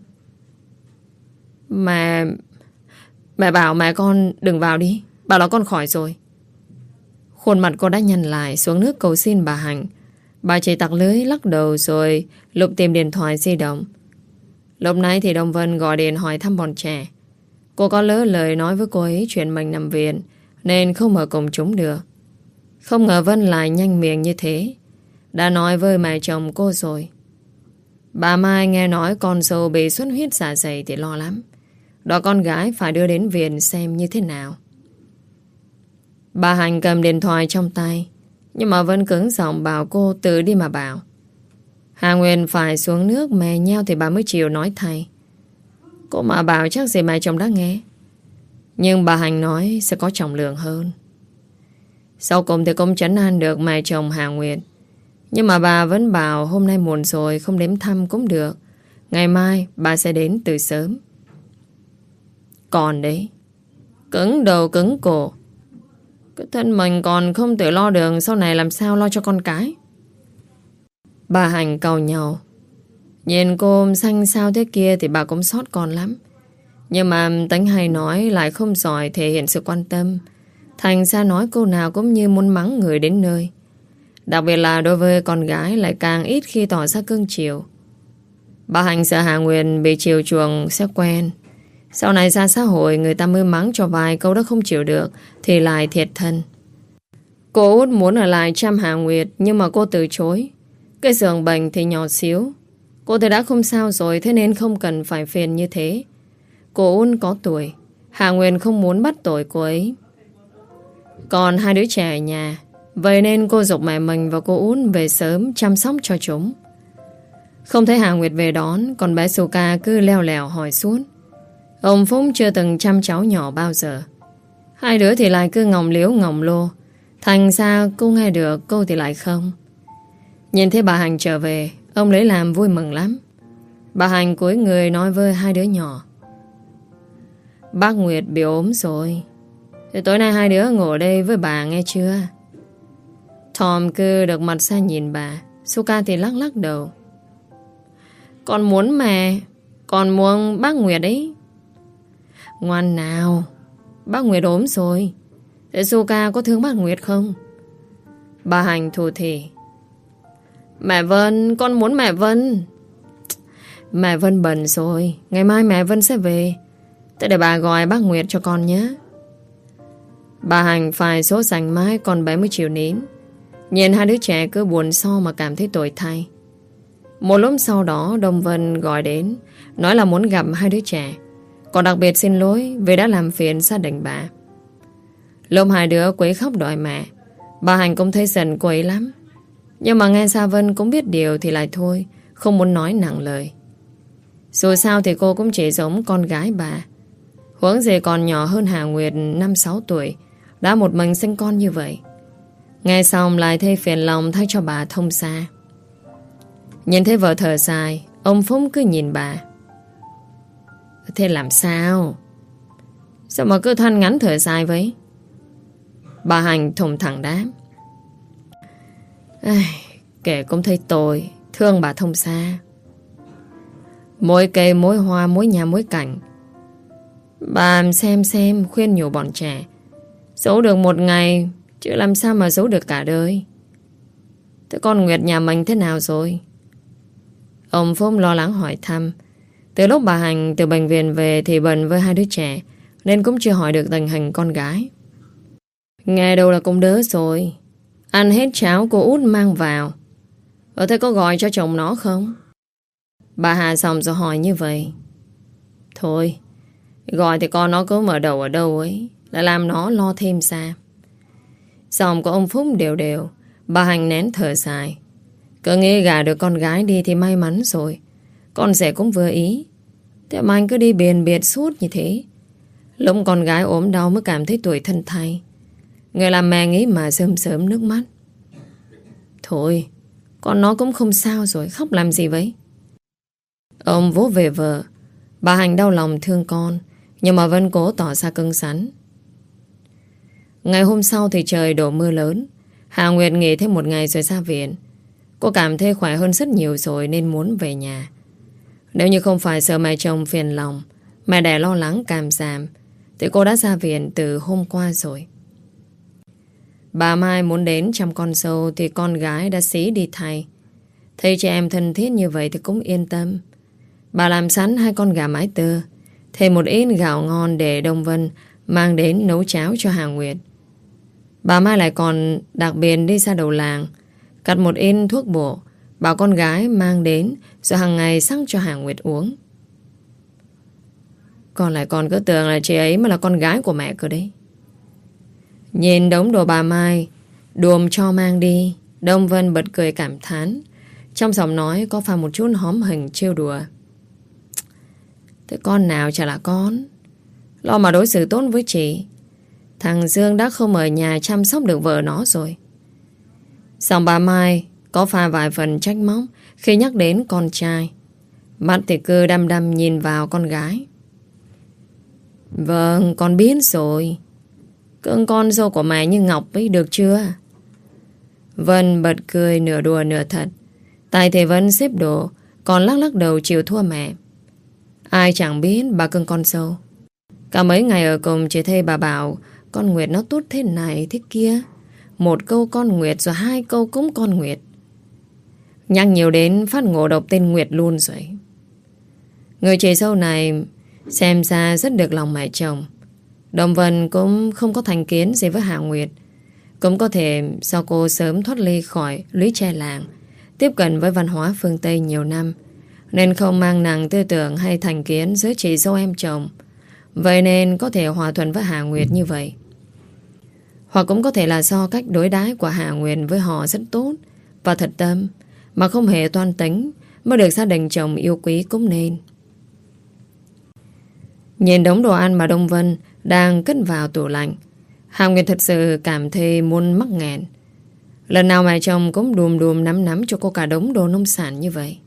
Mẹ bảo mẹ con đừng vào đi. Bảo là con khỏi rồi. Khuôn mặt cô đã nhăn lại xuống nước cầu xin bà Hành. Bà chỉ tặc lưới lắc đầu rồi lục tìm điện thoại di động. Lúc nãy thì Đông Vân gọi điện hỏi thăm bọn trẻ. Cô có lỡ lời nói với cô ấy chuyện mình nằm viện nên không ở cùng chúng được. Không ngờ Vân lại nhanh miệng như thế. Đã nói với mẹ chồng cô rồi. Bà Mai nghe nói con dâu bị xuất huyết dạ dày thì lo lắm. Đó con gái phải đưa đến viện xem như thế nào. Bà Hành cầm điện thoại trong tay, nhưng mà Vân cứng giọng bảo cô tự đi mà bảo. Hà Nguyên phải xuống nước mè nhau thì bà mới chịu nói thay. Cô mà bảo chắc gì mẹ chồng đã nghe. Nhưng bà Hành nói sẽ có trọng lượng hơn. Sau cùng thì cũng trấn an được mẹ chồng Hà Nguyệt. Nhưng mà bà vẫn bảo hôm nay muộn rồi không đến thăm cũng được. Ngày mai bà sẽ đến từ sớm. Còn đấy, cứng đầu cứng cổ. Cái thân mình còn không tự lo được, sau này làm sao lo cho con cái. Bà Hành cầu nhau. Nhìn cô xanh sao thế kia thì bà cũng xót con lắm. Nhưng mà tính hay nói lại không giỏi thể hiện sự quan tâm. Thành ra nói câu nào cũng như muốn mắng người đến nơi. Đặc biệt là đối với con gái lại càng ít khi tỏ ra cưng chiều. Bà Hành sợ Hà Nguyên bị chiều chuộng sẽ quen. Sau này ra xã hội người ta mới mắng cho vài câu đó không chịu được thì lại thiệt thân. Cô út muốn ở lại chăm Hà Nguyệt nhưng mà cô từ chối. Cái giường bệnh thì nhỏ xíu. Cô thì đã không sao rồi, thế nên không cần phải phiền như thế. Cô út có tuổi, Hà Nguyệt không muốn bắt tội cô ấy. Còn hai đứa trẻ ở nhà, vậy nên cô giục mẹ mình và cô út về sớm chăm sóc cho chúng. Không thấy Hà Nguyệt về đón, còn bé Suka cứ leo lẻo hỏi suốt. Ông Phúc chưa từng chăm cháu nhỏ bao giờ. Hai đứa thì lại cứ ngọng liếu ngọng lô. Thành ra cô nghe được, cô thì lại không. Nhìn thấy bà Hành trở về, ông lấy làm vui mừng lắm. Bà Hành cúi người nói với hai đứa nhỏ. Bác Nguyệt bị ốm rồi. Thì tối nay hai đứa ngồi đây với bà nghe chưa? Tom cứ được mặt xa nhìn bà. Suka thì lắc lắc đầu. Con muốn mà. Con muốn bác Nguyệt ấy. Ngoan nào. Bác Nguyệt ốm rồi. Thế Suka có thương bác Nguyệt không? Bà Hành thủ thỉ. Mẹ Vân, con muốn mẹ Vân. Mẹ Vân bận rồi. Ngày mai mẹ Vân sẽ về. Thế để bà gọi bác Nguyệt cho con nhé. Bà Hành phải số sành mãi con bé mới chịu nín. Nhìn hai đứa trẻ cứ buồn so mà cảm thấy tội thay. Một lúc sau đó Đông Vân gọi đến, nói là muốn gặp hai đứa trẻ, còn đặc biệt xin lỗi vì đã làm phiền gia đình bà. Lúc hai đứa quấy khóc đòi mẹ, bà Hành cũng thấy giận cô ấy lắm. Nhưng mà nghe Sa Vân cũng biết điều thì lại thôi, không muốn nói nặng lời. Dù sao thì cô cũng chỉ giống con gái bà. Huống gì còn nhỏ hơn Hà Nguyệt 5-6 tuổi, đã một mình sinh con như vậy. Nghe xong lại thấy phiền lòng thay cho bà Thông Sa. Nhìn thấy vợ thở dài, ông Phúc cứ nhìn bà. Thế làm sao? Sao mà cứ than ngắn thở dài vậy? Bà Hành thùng thẳng đáp. Kể cũng thấy tội, thương bà Thông Sa. Mỗi cây, mỗi hoa, mỗi nhà, mỗi cảnh. Bà xem khuyên nhủ bọn trẻ. Giấu được một ngày, chứ làm sao mà giấu được cả đời. Thế con Nguyệt nhà mình thế nào rồi? Ông Phúc lo lắng hỏi thăm. Từ lúc bà Hành từ bệnh viện về thì bận với hai đứa trẻ, nên cũng chưa hỏi được tình hình con gái. Nghe đâu là cũng đỡ rồi. Ăn hết cháo cô út mang vào. Thế có gọi cho chồng nó không? Bà Hà xong rồi hỏi như vậy. Thôi, gọi thì con nó cứ mở đầu ở đâu ấy, là làm nó lo thêm xa. Xong của ông Phúc đều đều. Bà Hành nén thở dài. Cứ nghĩ gả được con gái đi thì may mắn rồi. Con rể cũng vừa ý. Thế mà anh cứ đi biền biệt suốt như thế. Lúc con gái ốm đau mới cảm thấy tuổi thân thay. Người làm mẹ nghĩ mà sớm sớm nước mắt. Thôi, con nó cũng không sao rồi, khóc làm gì vậy? Ông vỗ về vợ. Bà Hành đau lòng thương con, nhưng mà vẫn cố tỏ ra cứng rắn. Ngày hôm sau thì trời đổ mưa lớn. Hà Nguyệt nghỉ thêm một ngày rồi ra viện. Cô cảm thấy khỏe hơn rất nhiều rồi nên muốn về nhà. Nếu như không phải sợ mẹ chồng phiền lòng, mẹ đẻ lo lắng cảm giảm, thì cô đã ra viện từ hôm qua rồi. Bà Mai muốn đến chăm con dâu thì con gái đã xí đi thay. Thấy chị em thân thiết như vậy thì cũng yên tâm. Bà làm sẵn 2 con gà mái tơ, thêm một ít gạo ngon để Đông Vân mang đến nấu cháo cho Hà Nguyệt. Bà Mai lại còn đặc biệt đi ra đầu làng, cắt một ít thuốc bổ, bảo con gái mang đến rồi hàng ngày sắc cho Hà Nguyệt uống. Con lại còn cứ tưởng là chị ấy mà là con gái của mẹ cơ đấy. Nhìn đống đồ bà Mai đùm cho mang đi, Đông Vân bật cười cảm thán. Trong giọng nói có pha một chút hóm hình trêu đùa. Thế con nào chả là con, lo mà đối xử tốt với chị. Thằng Dương đã không ở nhà chăm sóc được vợ nó rồi. Xong bà Mai có pha vài phần trách móc khi nhắc đến con trai. Mắt thì cứ đăm đăm nhìn vào con gái. Vâng, con biết rồi. Cưng con dâu của mẹ như ngọc ấy, được chưa? Vân bật cười nửa đùa nửa thật. Tay thì Vân xếp đồ, còn lắc lắc đầu chịu thua mẹ. Ai chẳng biết bà cưng con dâu. Cả mấy ngày ở cùng chỉ thấy bà bảo con Nguyệt nó tốt thế này thế kia. Một câu con Nguyệt rồi 2 câu cũng con Nguyệt. Nhắc nhiều đến phát ngộ độc tên Nguyệt luôn rồi. Người chị dâu này xem ra rất được lòng mẹ chồng. Đồng Vân cũng không có thành kiến gì với Hà Nguyệt. Cũng có thể do cô sớm thoát ly khỏi lũy tre làng, tiếp cận với văn hóa phương Tây nhiều năm, nên không mang nặng tư tưởng hay thành kiến giữa chị dâu em chồng. Vậy nên có thể hòa thuận với Hà Nguyệt như vậy. Hoặc cũng có thể là do cách đối đãi của Hà Nguyệt với họ rất tốt và thật tâm, mà không hề toan tính, mới được gia đình chồng yêu quý cũng nên. Nhìn đống đồ ăn mà Đông Vân đang cất vào tủ lạnh, Hà Nguyệt thật sự cảm thấy muốn mắc nghẹn. Lần nào mẹ chồng cũng đùm đùm nắm nắm cho cô cả đống đồ nông sản như vậy.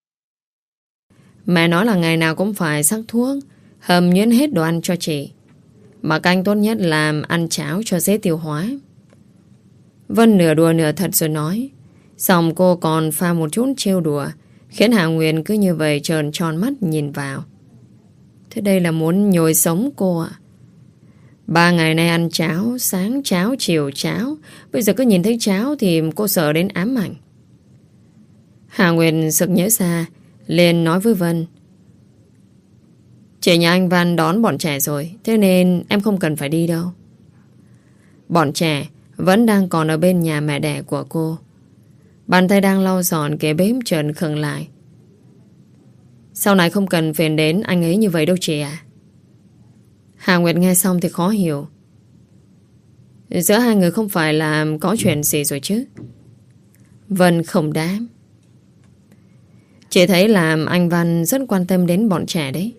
Mẹ nói là ngày nào cũng phải sắc thuốc, hầm nhuyễn hết đồ ăn cho chị. Mà canh tốt nhất là ăn cháo cho dễ tiêu hóa. Vân nửa đùa nửa thật rồi nói. Xong cô còn pha một chút trêu đùa, khiến Hà Nguyên cứ như vậy trợn tròn mắt nhìn vào. Thế đây là muốn nhồi sống cô à? 3 ngày nay ăn cháo, sáng cháo, chiều cháo. Bây giờ cứ nhìn thấy cháo thì cô sợ đến ám ảnh. Hà Nguyên sực nhớ ra, liền nói với Vân. Chị nhà anh Văn đón bọn trẻ rồi, thế nên em không cần phải đi đâu. Bọn trẻ vẫn đang còn ở bên nhà mẹ đẻ của cô. Bàn tay đang lau dọn kế bếp trần khựng lại. Sau này không cần phiền đến anh ấy như vậy đâu chị à. Hà Nguyệt nghe xong thì khó hiểu. Giữa hai người không phải là có chuyện gì rồi chứ? Vân không đáp. Chị thấy là anh Văn rất quan tâm đến bọn trẻ đấy.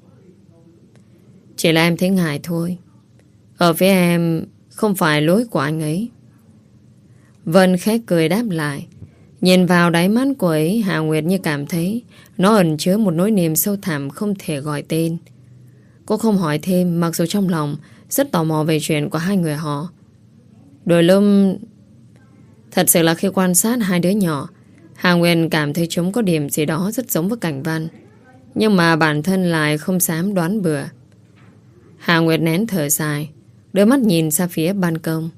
Chỉ là em thấy ngại thôi. Ở phía em không phải lỗi của anh ấy. Vân khẽ cười đáp lại. Nhìn vào đáy mắt của ấy, Hà Nguyệt như cảm thấy nó ẩn chứa một nỗi niềm sâu thẳm không thể gọi tên. Cô không hỏi thêm, mặc dù trong lòng rất tò mò về chuyện của hai người họ. Đôi lúc thật sự là khi quan sát hai đứa nhỏ, Hà Nguyệt cảm thấy chúng có điểm gì đó rất giống với Cảnh Văn, nhưng mà bản thân lại không dám đoán bừa. Hà Nguyệt nén thở dài, đôi mắt nhìn ra phía ban công.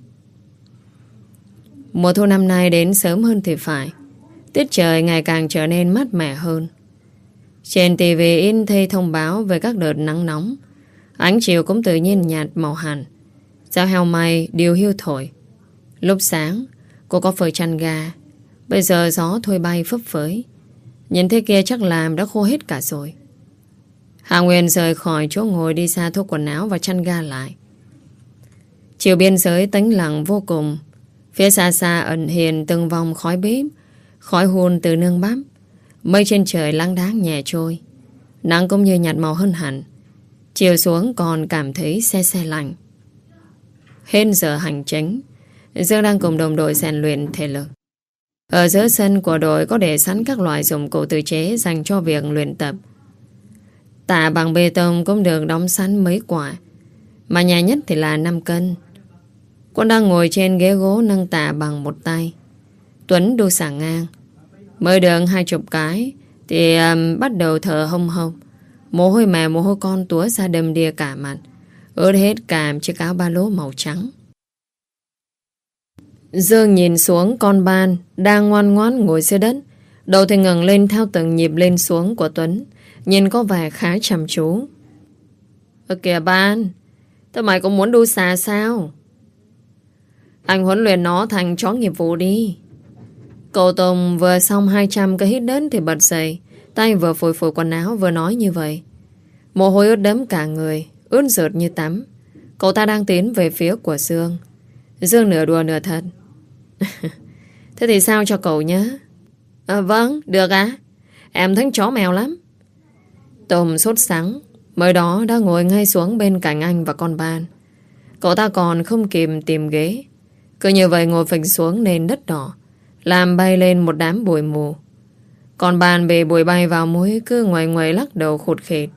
Mùa thu năm nay đến sớm hơn thì phải. Tiết trời ngày càng trở nên mát mẻ hơn. Trên TV in thay thông báo về các đợt nắng nóng. Ánh chiều cũng tự nhiên nhạt màu hẳn. Gió heo may điều hiu thổi. Lúc sáng cô có phơi chăn ga. Bây giờ gió thôi bay phấp phới. Nhìn thế kia chắc làm đã khô hết cả rồi. Hà Nguyên rời khỏi chỗ ngồi đi xa thuốc quần áo và chăn ga lại. Chiều biên giới tĩnh lặng vô cùng. Phía xa xa ẩn hiện từng vòng khói bếp, khói hun từ nương bắp. Mây trên trời lắng đáng nhẹ trôi. Nắng cũng như nhạt màu hơn hẳn. Chiều xuống còn cảm thấy se se lạnh. Hết giờ hành chính, Dương đang cùng đồng đội rèn luyện thể lực. Ở giữa sân của đội có để sẵn các loại dụng cụ tự chế dành cho việc luyện tập. Tạ bằng bê tông cũng được đóng sẵn mấy quả, mà nhẹ nhất thì là 5 cân. Quân đang ngồi trên ghế gỗ nâng tạ bằng một tay. Tuấn đu xả ngang. Mới được 20 cái thì bắt đầu thở hông hông. Mồ hôi mẹ mồ hôi con túa ra đầm đìa cả mặt, ướt hết cả chiếc áo ba lỗ màu trắng. Dương nhìn xuống con Ban đang ngoan ngoãn ngồi dưới đất, đầu thì ngẩng lên theo từng nhịp lên xuống của Tuấn, nhìn có vẻ khá chăm chú. Kìa Ban, thế mày cũng muốn đu xà sao? Anh huấn luyện nó thành chó nghiệp vụ đi. Cậu Tùng vừa xong 200 cái hít đất thì bật dậy, tay vừa phủi phủi quần áo vừa nói như vậy. Mồ hôi ướt đẫm cả người, ướt rượt như tắm. Cậu ta đang tiến về phía của Dương. Dương nửa đùa nửa thật. Thế thì sao cho cậu nhé? Vâng, được á. Em thích chó mèo lắm. Tùng sốt sắng, mới đó đã ngồi ngay xuống bên cạnh anh và con Ban. Cậu ta còn không kịp tìm ghế, cứ như vậy ngồi phịch xuống nền đất đỏ, làm bay lên một đám bụi mù. Còn Ban bị bụi bay vào mũi, cứ ngoầy ngoầy lắc đầu khụt khịt.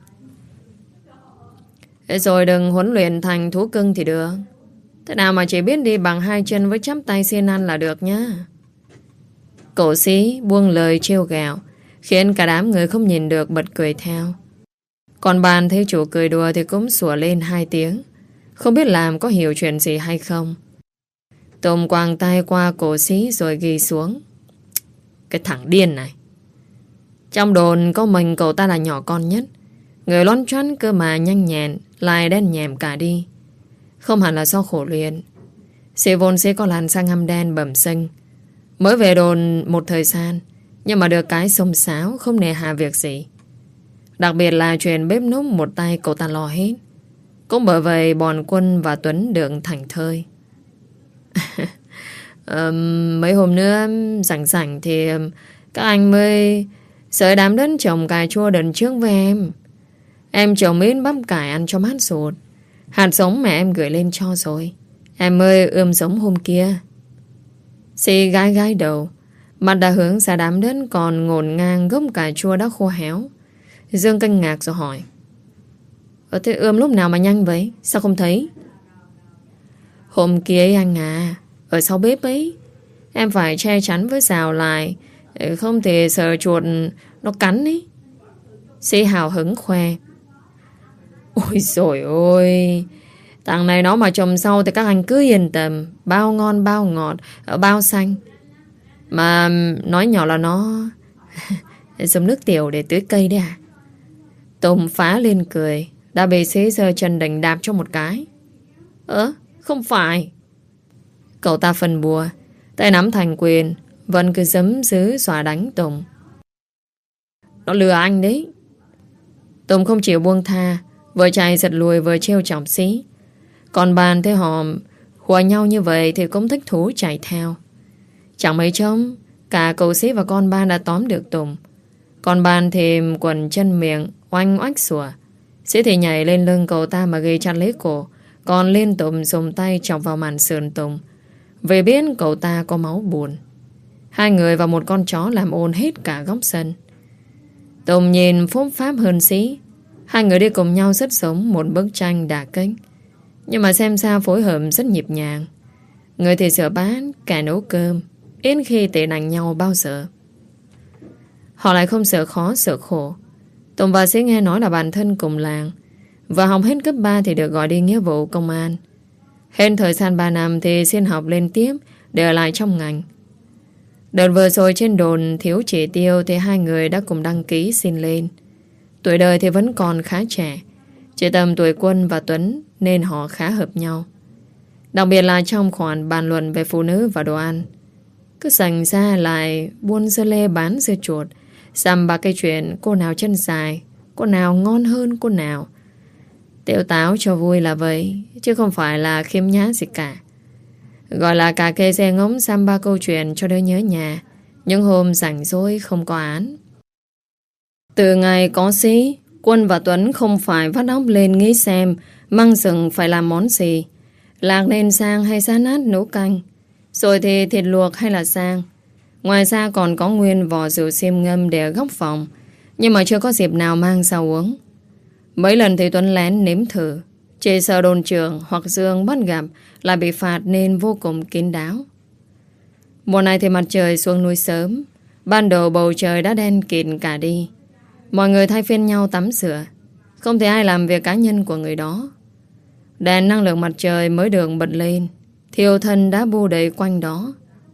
Rồi đừng huấn luyện thành thú cưng thì được. Thế nào mà chỉ biết đi bằng 2 chân với chắp tay xin ăn là được nhá. Cậu Sĩ buông lời trêu ghẹo, khiến cả đám người không nhìn được bật cười theo. Còn Ban thấy chủ cười đùa thì cũng sủa lên 2 tiếng, không biết làm có hiểu chuyện gì hay không. Tùng quàng tay qua cổ Sĩ rồi ghi xuống. Cái thằng điên này. Trong đồn có mình cậu ta là nhỏ con nhất, người loăn choăn cơ mà nhanh nhẹn, lại đen nhèm cả đi. Không hẳn là do khổ luyện. Sĩ vốn sẽ có làn da ngăm đen bẩm sinh, mới về đồn một thời gian, nhưng mà được cái xông xáo, không nề hà việc gì. Đặc biệt là chuyện bếp núc một tay cậu ta lo hết. Cũng bởi vậy bọn Quân và Tuấn được thảnh thơi. Mấy hôm nữa rảnh rảnh thì các anh mới sới đám đất trồng cà chua đợt trước với em. Em trồng ít bắp cải ăn cho mát ruột. Hạt giống mẹ em gửi lên cho rồi. Em ơi ươm giống hôm kia. Sĩ gái gái đầu, mặt đã hướng ra đám đất còn ngổn ngang gốc cà chua đã khô héo. Dương kinh ngạc rồi hỏi. Thế ươm lúc nào mà nhanh vậy? Sao không thấy? Hôm kia ấy anh à, ở sau bếp ấy. Em phải che chắn với rào lại, không thì sợ chuột nó cắn ý. Sĩ hào hứng khoe. Ôi dồi ôi, thằng này nó mà trồng sâu thì các anh cứ yên tâm. Bao ngon bao ngọt, bao xanh. Mà nói nhỏ là nó dùng nước tiểu để tưới cây đấy à? Tùng phá lên cười, đã bị Sĩ giơ chân đánh đạp cho một cái. Không phải. Cậu ta phân bùa, tay nắm thành quyền, vẫn cứ giấm dứ xòa đánh Tùng. Nó lừa anh đấy. Tùng không chịu buông tha, vừa chạy giật lùi vừa trêu chọc Sĩ. Còn bàn thấy họ hùa nhau như vậy thì cũng thích thú chạy theo. Chẳng mấy trông, cả cậu Sĩ và con Ban đã tóm được Tùng. Còn Ban thì quần chân miệng oanh oách sủa. Sĩ thì nhảy lên lưng cậu ta mà ghi chặt lấy cổ, còn liên tục dùng tay chọc vào màn sườn Tùng, vì biết cậu ta có máu buồn. Hai người và một con chó làm ồn hết cả góc sân. Tùng nhìn phốp pháp hơn Sĩ. Hai người đi cùng nhau rất giống một bức tranh đả kích, nhưng mà xem ra phối hợp rất nhịp nhàng. Người thì rửa bát, kẻ nấu cơm, ít khi tệ nạnh nhau bao giờ. Họ lại không sợ khó sợ khổ. Tùng và Sĩ nghe nói là bạn thân cùng làng, và học hết cấp 3 thì được gọi đi nghĩa vụ công an. Hết thời gian 3 năm thì xin học lên tiếp để ở lại trong ngành. Đợt vừa rồi trên đồn thiếu chỉ tiêu thì hai người đã cùng đăng ký xin lên. Tuổi đời thì vẫn còn khá trẻ, chỉ tầm tuổi Quân và Tuấn, nên họ khá hợp nhau. Đặc biệt là trong khoản bàn luận về phụ nữ và đồ ăn. Cứ dành ra lại buôn dưa lê bán dưa chuột, xăm ba cái chuyện cô nào chân dài, cô nào ngon hơn cô nào. Tiểu táo cho vui là vậy, chứ không phải là khiêm nhã gì cả. Gọi là cả kê xe ngỗng xăm ba câu chuyện cho đỡ nhớ nhà, những hôm rảnh rỗi không có án. Từ ngày có Sĩ, Quân và Tuấn không phải vắt óc lên nghĩ xem măng rừng phải làm món gì, lạc nền sang hay giá nát nấu canh, rồi thì thịt luộc hay là sang. Ngoài ra còn có nguyên vò rượu xiêm ngâm để ở góc phòng, nhưng mà chưa có dịp nào mang ra uống. Mấy lần thì Tuấn lén nếm thử, chỉ sợ đồn trưởng hoặc Dương bắt gặp là bị phạt nên vô cùng kín đáo. Mùa này thì mặt trời xuống núi sớm, ban đầu bầu trời đã đen kịt cả đi. Mọi người thay phiên nhau tắm rửa, không thể ai làm việc cá nhân của người đó. Đèn năng lượng mặt trời mới được bật lên, thiêu thân đã bu đầy quanh đó.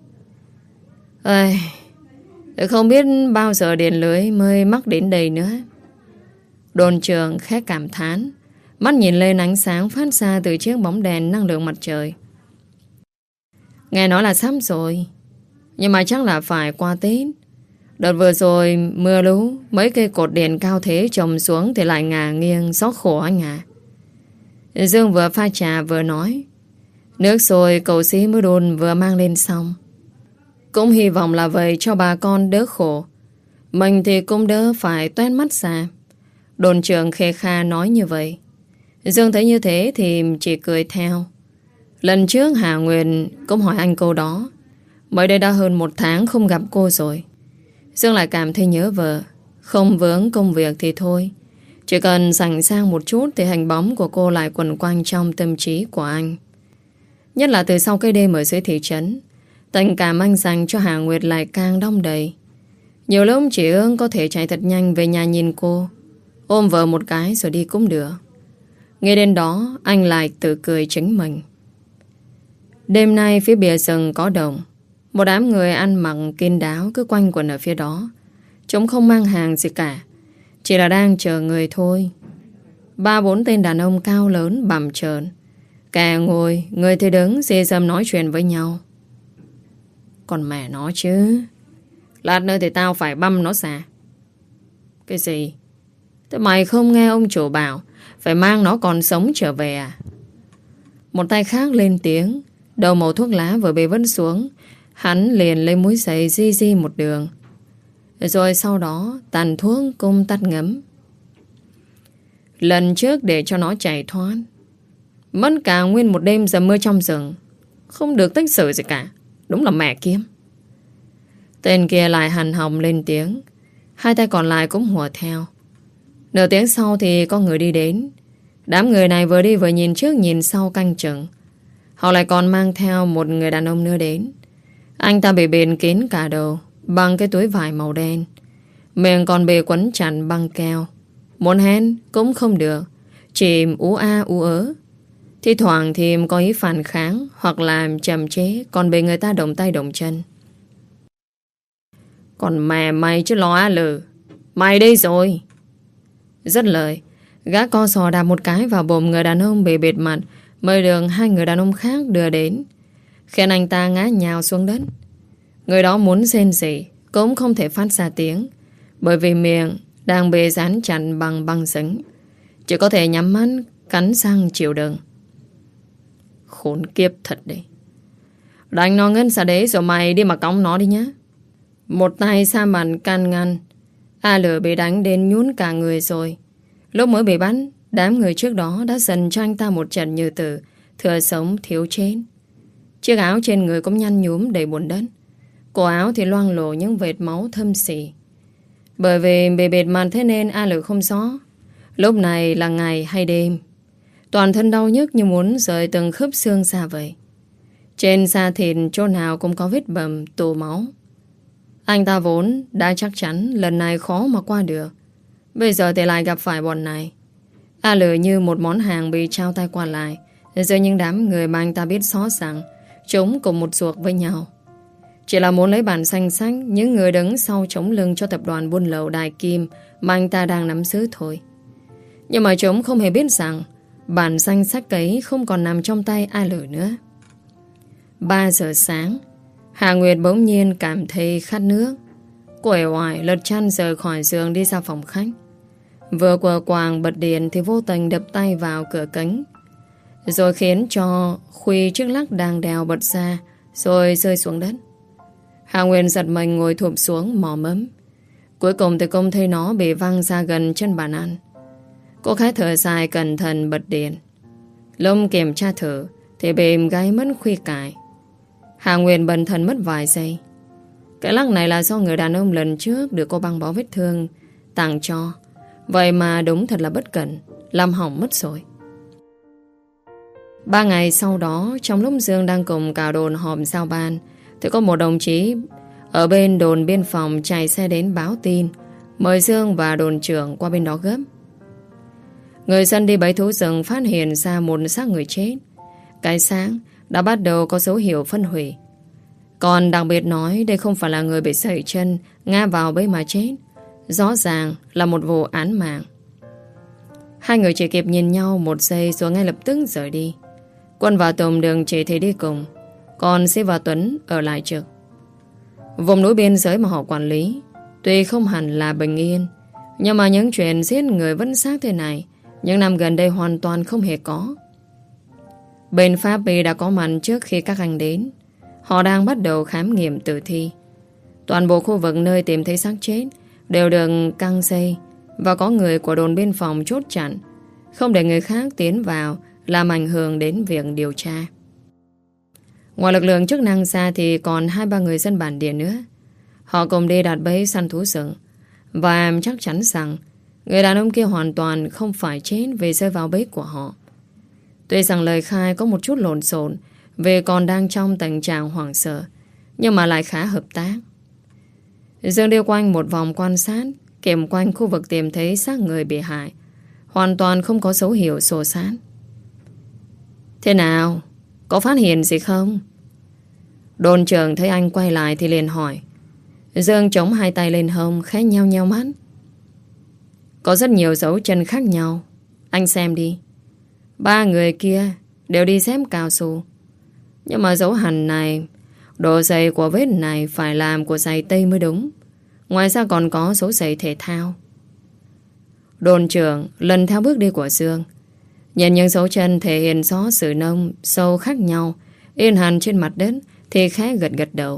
Không biết bao giờ điện lưới mới mắc đến đây nữa. Đồn trưởng khẽ cảm thán, mắt nhìn lên ánh sáng phát ra từ chiếc bóng đèn năng lượng mặt trời. Nghe nói là sắp rồi, nhưng mà chắc là phải qua Tết. Đợt vừa rồi mưa lũ, mấy cây cột điện cao thế trồng xuống thì lại ngả nghiêng, gió khổ anh à. Dương vừa pha trà vừa nói. Nước sôi cậu Sĩ mới đun vừa mang lên xong. Cũng hy vọng là vậy cho bà con đỡ khổ, mình thì cũng đỡ phải toét mắt ra. Đồn trưởng khê kha nói như vậy. Dương thấy như thế thì chỉ cười theo. Lần trước Hà Nguyên cũng hỏi anh câu đó. Mới đây đã hơn 1 tháng không gặp cô rồi. Dương lại cảm thấy nhớ vợ. Không vướng công việc thì thôi, chỉ cần rảnh sang một chút thì hình bóng của cô lại quẩn quanh trong tâm trí của anh. Nhất là từ sau cái đêm ở dưới thị trấn, tình cảm anh dành cho Hà Nguyệt lại càng đong đầy. Nhiều lúc chỉ ước có thể chạy thật nhanh về nhà nhìn cô, ôm vợ một cái rồi đi cũng được. Nghe đến đó anh lại tự cười chính mình. Đêm nay phía bìa rừng có đồng. Một đám người ăn mặc kín đáo cứ quanh quẩn ở phía đó. Chúng không mang hàng gì cả, chỉ là đang chờ người thôi. 3-4 tên đàn ông cao lớn bằm trợn, kẻ ngồi, người thì đứng dê dầm nói chuyện với nhau. Còn mẹ nó chứ, lát nữa thì tao phải băm nó ra. Cái gì? Thế mày không nghe ông chủ bảo phải mang nó còn sống trở về à? Một tay khác lên tiếng. Đầu mẩu thuốc lá vừa bị vứt xuống, hắn liền lấy mũi giày di di một đường, rồi sau đó tàn thuốc cũng tắt ngấm. Lần trước để cho nó chạy thoát, mất cả nguyên một đêm dầm mưa trong rừng, không được tích sự gì cả. Đúng là mẹ kiếm. Tên kia lại hằn hồng lên tiếng. Hai tay còn lại cũng hùa theo. Nửa tiếng sau thì có người đi đến. Đám người này vừa đi vừa nhìn trước nhìn sau canh chừng. Họ lại còn mang theo một người đàn ông nữa đến. Anh ta bị bịt kín cả đầu bằng cái túi vải màu đen. Miệng còn bị quấn chặt băng keo. Muốn hét cũng không được, chỉ ú a ú ớ. Thi thoảng thì có ý phản kháng hoặc làm chậm chế, còn bị người ta động tay động chân. Còn mẹ mày chứ lo á lử. Mày đây rồi. Rất lời, gã co sò đạp một cái vào bụng người đàn ông bị bịt mặt, mời đường hai người đàn ông khác đưa đến, khiến anh ta ngã nhào xuống đất. Người đó muốn rên rỉ cũng không thể phát ra tiếng, bởi vì miệng đang bị dán chặt bằng băng dính, chỉ có thể nhắm mắt cắn răng chịu đựng. Khốn kiếp thật đấy. Đánh nó ngân ra đấy rồi mày đi mà cõng nó đi nhá. Một tay sa mặt can ngăn. A Lử bị đánh đến nhún cả người rồi. Lúc mới bị bắn, đám người trước đó đã dần cho anh ta một trận như tử, thừa sống thiếu chết. Chiếc áo trên người cũng nhăn nhúm đầy bùn đất. Cổ áo thì loang lổ những vệt máu thâm sỉ. Bởi vì bị bịt mặt thế nên A Lử không rõ lúc này là ngày hay đêm. Toàn thân đau nhức như muốn rời từng khớp xương ra vậy. Trên da thịt chỗ nào cũng có vết bầm tù máu. Anh ta vốn đã chắc chắn lần này khó mà qua được, bây giờ thì lại gặp phải bọn này. A Lử như một món hàng bị trao tay qua lại giữa những đám người mà anh ta biết rõ rằng chúng cùng một ruột với nhau. Chỉ là muốn lấy bản danh sách những người đứng sau chống lưng cho tập đoàn buôn lậu Đại Kim mà anh ta đang nắm giữ thôi. Nhưng mà chúng không hề biết rằng bản danh sách ấy không còn nằm trong tay A Lử nữa. 3 giờ sáng, Hà Nguyệt bỗng nhiên cảm thấy khát nước. Cô uể oải lật chăn rời khỏi giường đi ra phòng khách. Vừa quờ quàng bật điện thì vô tình đập tay vào cửa kính, rồi khiến cho khuy chiếc lắc đang đèo bật ra, rồi rơi xuống đất. Hà Nguyệt giật mình ngồi thụp xuống mò mẫm. Cuối cùng thì không thấy nó bị văng ra gần chân bàn ăn. Cô khẽ thở dài cẩn thận bật điện. Lúc kiểm tra thử thì bị gáy mất khuy cải. Hà Nguyệt bần thần mất vài giây. Cái lắc này là do người đàn ông lần trước được cô băng bó vết thương tặng cho. Vậy mà đúng thật là bất cẩn, làm hỏng mất rồi. 3 ngày sau đó, trong lúc Dương đang cùng cả đồn họp giao ban, thì có một đồng chí ở bên đồn biên phòng chạy xe đến báo tin, mời Dương và đồn trưởng qua bên đó gấp. Người dân đi bẫy thú rừng phát hiện ra một xác người chết. Cái xác đã bắt đầu có dấu hiệu phân hủy. Còn đặc biệt nói đây không phải là người bị sẩy chân ngã vào bẫy mà chết. Rõ ràng là một vụ án mạng. Hai người chỉ kịp nhìn nhau một giây rồi ngay lập tức rời đi. Quân và Tùng đường chỉ thấy đi cùng, còn Sĩ và Tuấn ở lại trực. Vùng núi biên giới mà họ quản lý tuy không hẳn là bình yên, nhưng mà những chuyện giết người vẫn xác thế này những năm gần đây hoàn toàn không hề có. Bên Pháp đã có mặt trước khi các anh đến. Họ đang bắt đầu khám nghiệm tử thi. Toàn bộ khu vực nơi tìm thấy xác chết đều được căng dây, và có người của đồn biên phòng chốt chặn, không để người khác tiến vào làm ảnh hưởng đến việc điều tra. Ngoài lực lượng chức năng ra thì còn 2-3 người dân bản địa nữa. Họ cùng đi đặt bẫy săn thú rừng, và chắc chắn rằng người đàn ông kia hoàn toàn không phải chết vì rơi vào bẫy của họ. Tuy rằng lời khai có một chút lộn xộn vì còn đang trong tình trạng hoảng sợ, nhưng mà lại khá hợp tác. Dương đi quanh một vòng quan sát, kiểm quanh khu vực tìm thấy xác người bị hại, hoàn toàn không có dấu hiệu xô xát. Thế nào? Có phát hiện gì không? Đồn trưởng thấy anh quay lại thì liền hỏi. Dương chống hai tay lên hông, khẽ nheo nheo mắt. Có rất nhiều dấu chân khác nhau. Anh xem đi. 3 người kia đều đi dép cao su, nhưng mà dấu hằn này, độ dày của vết này phải làm của giày tây mới đúng. Ngoài ra còn có dấu giày thể thao. Đồn trưởng lần theo bước đi của Dương, nhìn những dấu chân thể hiện rõ sự nông sâu khác nhau in hẳn trên mặt đất thì khẽ gật gật đầu.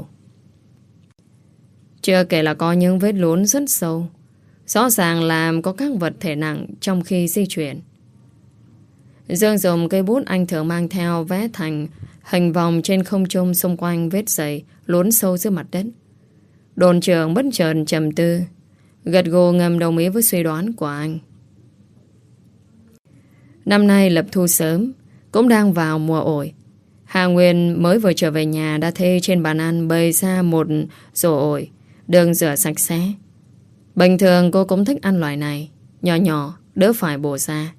Chưa kể là có những vết lún rất sâu, rõ ràng là có các vật thể nặng trong khi di chuyển. Dương dùng cây bút anh thường mang theo vẽ thành hình vòng trên không trung xung quanh vết giày lún sâu dưới mặt đất. Đồn trưởng bất chợt trầm tư, gật gù ngầm đồng ý với suy đoán của anh. Năm nay lập thu sớm, cũng đang vào mùa ổi. Hà Nguyên mới vừa trở về nhà đã thấy trên bàn ăn bày ra một rổ ổi, đường rửa sạch sẽ. Bình thường cô cũng thích ăn loại này, nhỏ nhỏ, đỡ phải bổ ra.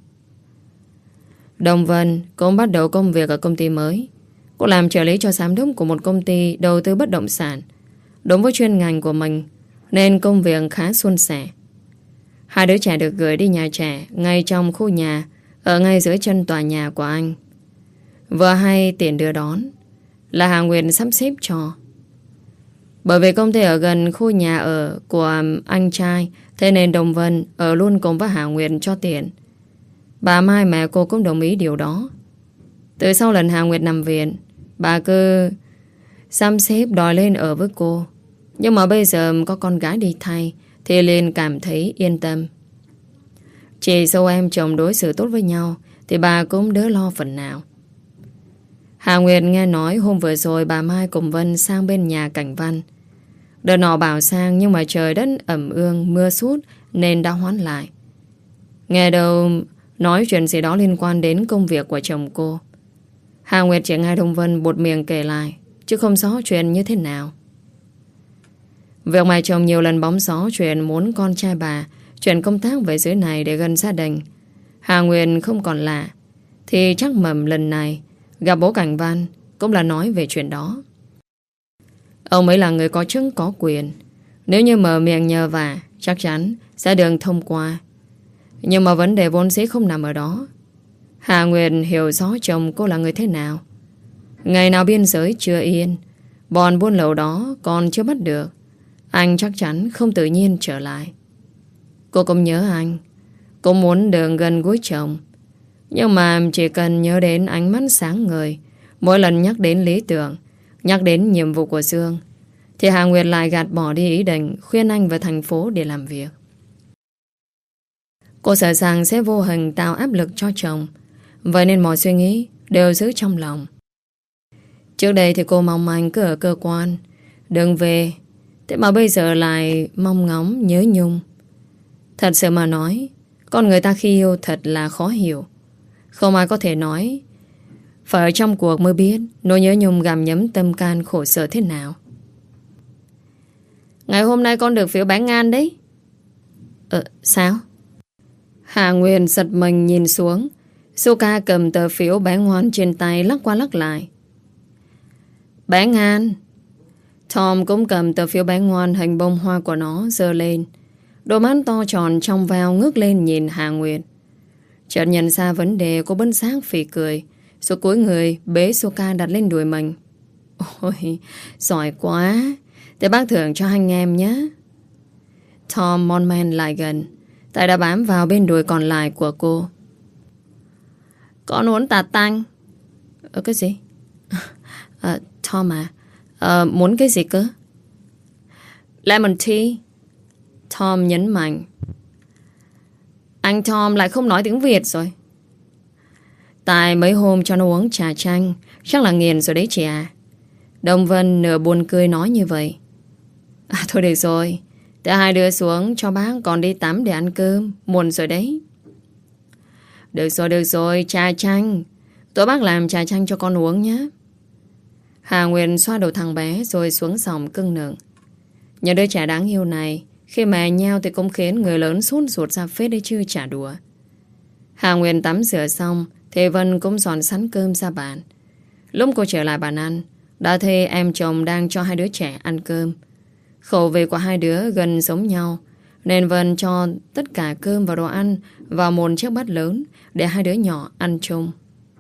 Đồng Vân cũng bắt đầu công việc ở công ty mới. Cô làm trợ lý cho giám đốc của một công ty đầu tư bất động sản. Đúng với chuyên ngành của mình, nên công việc khá suôn sẻ. Hai đứa trẻ được gửi đi nhà trẻ ngay trong khu nhà, ở ngay dưới chân tòa nhà của anh. Vừa hay tiền đưa đón là Hà Nguyên sắp xếp cho. Bởi vì công ty ở gần khu nhà ở của anh trai, thế nên Đồng Vân ở luôn cùng với Hà Nguyên cho tiền. Bà Mai mẹ cô cũng đồng ý điều đó. Từ sau lần Hà Nguyệt nằm viện, bà cứ sắp xếp đòi lên ở với cô. Nhưng mà bây giờ có con gái đi thay thì liền cảm thấy yên tâm. Chị dâu em chồng đối xử tốt với nhau thì bà cũng đỡ lo phần nào. Hà Nguyệt nghe nói hôm vừa rồi bà Mai cùng Vân sang bên nhà Cảnh Văn. Đợt nọ bảo sang nhưng mà trời đất ẩm ương mưa sút nên đã hoãn lại. Nghe đâu nói chuyện gì đó liên quan đến công việc của chồng cô. Hà Nguyệt chỉ nghe Đồng Vân buột miệng kể lại, chứ không rõ chuyện như thế nào. Việc mẹ chồng nhiều lần bóng gió chuyện muốn con trai bà chuyển công tác về dưới này để gần gia đình, Hà Nguyệt không còn lạ. Thì chắc mầm lần này gặp bố Cảnh Văn cũng là nói về chuyện đó. Ông ấy là người có chức có quyền, nếu như mở miệng nhờ vả chắc chắn sẽ được thông qua. Nhưng mà vấn đề vốn dĩ không nằm ở đó. Hà Nguyệt hiểu rõ chồng cô là người thế nào. Ngày nào biên giới chưa yên, bọn buôn lậu đó còn chưa bắt được, anh chắc chắn không tự nhiên trở lại. Cô cũng nhớ anh, cũng muốn được gần gũi chồng. Nhưng mà chỉ cần nhớ đến ánh mắt sáng ngời mỗi lần nhắc đến lý tưởng, nhắc đến nhiệm vụ của Dương, thì Hà Nguyệt lại gạt bỏ đi ý định khuyên anh về thành phố để làm việc. Cô sợ rằng sẽ vô hình tạo áp lực cho chồng, vậy nên mọi suy nghĩ đều giữ trong lòng. Trước đây thì cô mong anh cứ ở cơ quan, đừng về. Thế mà bây giờ lại mong ngóng nhớ nhung. Thật sự mà nói, con người ta khi yêu thật là khó hiểu. Không ai có thể nói, phải ở trong cuộc mới biết nỗi nhớ nhung gặm nhấm tâm can khổ sở thế nào. Ngày hôm nay con được phiếu bán ngan đấy. Sao? Hà Nguyên giật mình nhìn xuống. Suka cầm tờ phiếu bán ngon trên tay lắc qua lắc lại. Bán ngan. Tom cũng cầm tờ phiếu bán ngon hình bông hoa của nó giơ lên. Đôi mắt to tròn trong veo ngước lên nhìn Hà Nguyệt. Chợt nhận ra vấn đề, cô bấn xác phì cười, rồi cúi người bế Suka đặt lên đùi mình. Ôi, giỏi quá. Để bác thưởng cho anh em nhé. Tom mon men lại gần, tay đã bám vào bên đùi còn lại của cô. Con muốn tạt tanh. Cái gì? Tom muốn cái gì cơ? Lemon tea. Tom nhấn mạnh. Anh Tom lại không nói tiếng Việt rồi. Tại mấy hôm cho nó uống trà chanh, chắc là nghiền rồi đấy chị à. Đồng Vân nửa buồn cười nói như vậy. Thôi được rồi, để hai đứa xuống cho bác còn đi tắm để ăn cơm, muộn rồi đấy. Được rồi, trà chanh. Tối bác làm trà chanh cho con uống nhé. Hà Nguyên xoa đầu thằng bé rồi xuống giọng cưng nựng. Những đứa trẻ đáng yêu này, khi mẹ nhau thì cũng khiến người lớn sốt ruột ra phết đấy chứ chả đùa. Hà Nguyên tắm rửa xong thì Vân cũng dọn sẵn cơm ra bàn. Lúc cô trở lại bàn ăn, đã thấy em chồng đang cho hai đứa trẻ ăn cơm. Khẩu vị của hai đứa gần giống nhau, nên Vân cho tất cả cơm và đồ ăn vào một chiếc bát lớn để hai đứa nhỏ ăn chung.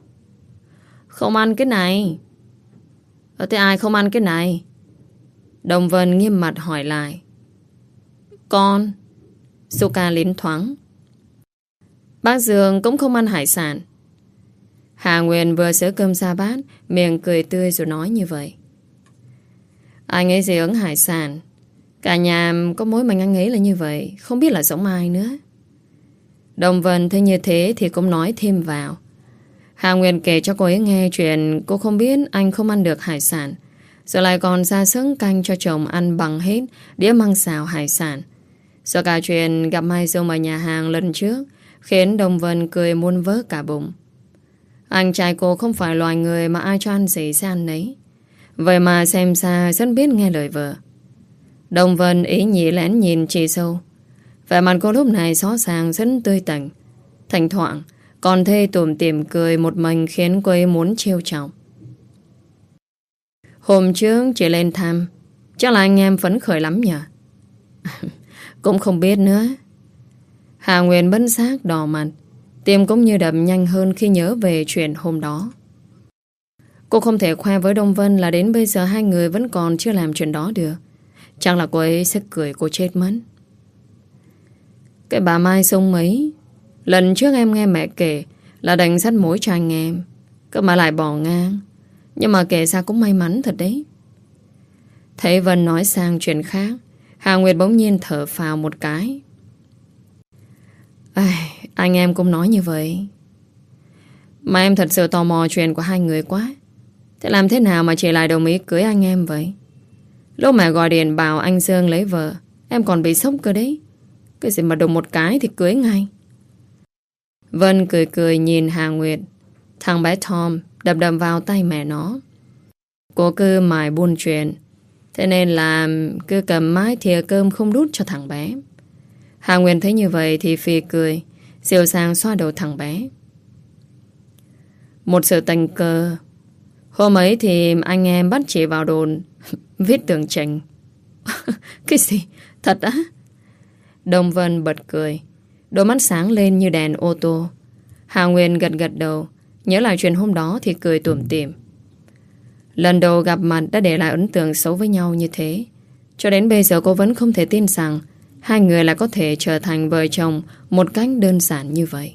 Không ăn cái này. Thế ai không ăn cái này? Đồng Vân nghiêm mặt hỏi lại. Con. Suka lín thoáng. Bác Dương cũng không ăn hải sản. Hà Nguyên vừa xới cơm ra bát, miệng cười tươi rồi nói như vậy. Anh ấy dị ứng hải sản. Cả nhà có mỗi mình anh ấy là như vậy, không biết là giống ai nữa. Đồng Vân thấy như thế thì cũng nói thêm vào. Hà Nguyên kể cho cô ấy nghe chuyện cô không biết anh không ăn được hải sản, rồi lại còn ra sức canh cho chồng ăn bằng hết đĩa măng xào hải sản. Do cả chuyện gặp Mai Dung ở nhà hàng lần trước khiến Đồng Vân cười muôn vớ cả bụng. Anh trai cô không phải loài người mà ai cho ăn gì sẽ ăn nấy. Vậy mà xem ra rất biết nghe lời vợ. Đồng Vân ý nhị lén nhìn chị Sâu. Vẻ mặt cô lúc này rõ ràng rất tươi tỉnh. Thỉnh thoảng còn thê tủm tỉm cười một mình khiến cô ấy muốn trêu chọc. Hôm trước chị lên thăm, chắc là anh em phấn khởi lắm nhỉ? Cũng không biết nữa. Hà Nguyên bất giác đỏ mặt, tim cũng như đập nhanh hơn khi nhớ về chuyện hôm đó. Cô không thể khoe với Đông Vân là đến bây giờ hai người vẫn còn chưa làm chuyện đó được. Chắc là cô ấy sẽ cười cô chết mất. Cái bà Mai Sông ấy, lần trước em nghe mẹ kể là đánh sắt mối cho anh em, cơ mà lại bỏ ngang. Nhưng mà kể ra cũng may mắn thật đấy. Thấy Vân nói sang chuyện khác, Hà Nguyệt bỗng nhiên thở phào một cái. Anh em cũng nói như vậy. Mà em thật sự tò mò chuyện của hai người quá. Thế làm thế nào mà chị lại đồng ý cưới anh em vậy? Lúc mà gọi điện bảo anh Dương lấy vợ, em còn bị sốc cơ đấy. Cái gì mà đụng một cái thì cưới ngay. Vân cười cười nhìn Hà Nguyệt. Thằng bé Tom đập đập vào tay mẹ nó. Cô cứ mải buôn chuyện, thế nên là cứ cầm mái thìa cơm không đút cho thằng bé. Hà Nguyệt thấy như vậy thì phì cười, dịu dàng xoa đầu thằng bé. Một sự tình cờ. Hôm ấy thì anh em bắt chị vào đồn viết tường trình. Cái gì? Thật á? Đông Vân bật cười, đôi mắt sáng lên như đèn ô tô. Hà Nguyên gật gật đầu, nhớ lại chuyện hôm đó thì cười tủm tỉm. Lần đầu gặp mặt đã để lại ấn tượng xấu với nhau như thế. Cho đến bây giờ cô vẫn không thể tin rằng hai người lại có thể trở thành vợ chồng một cách đơn giản như vậy.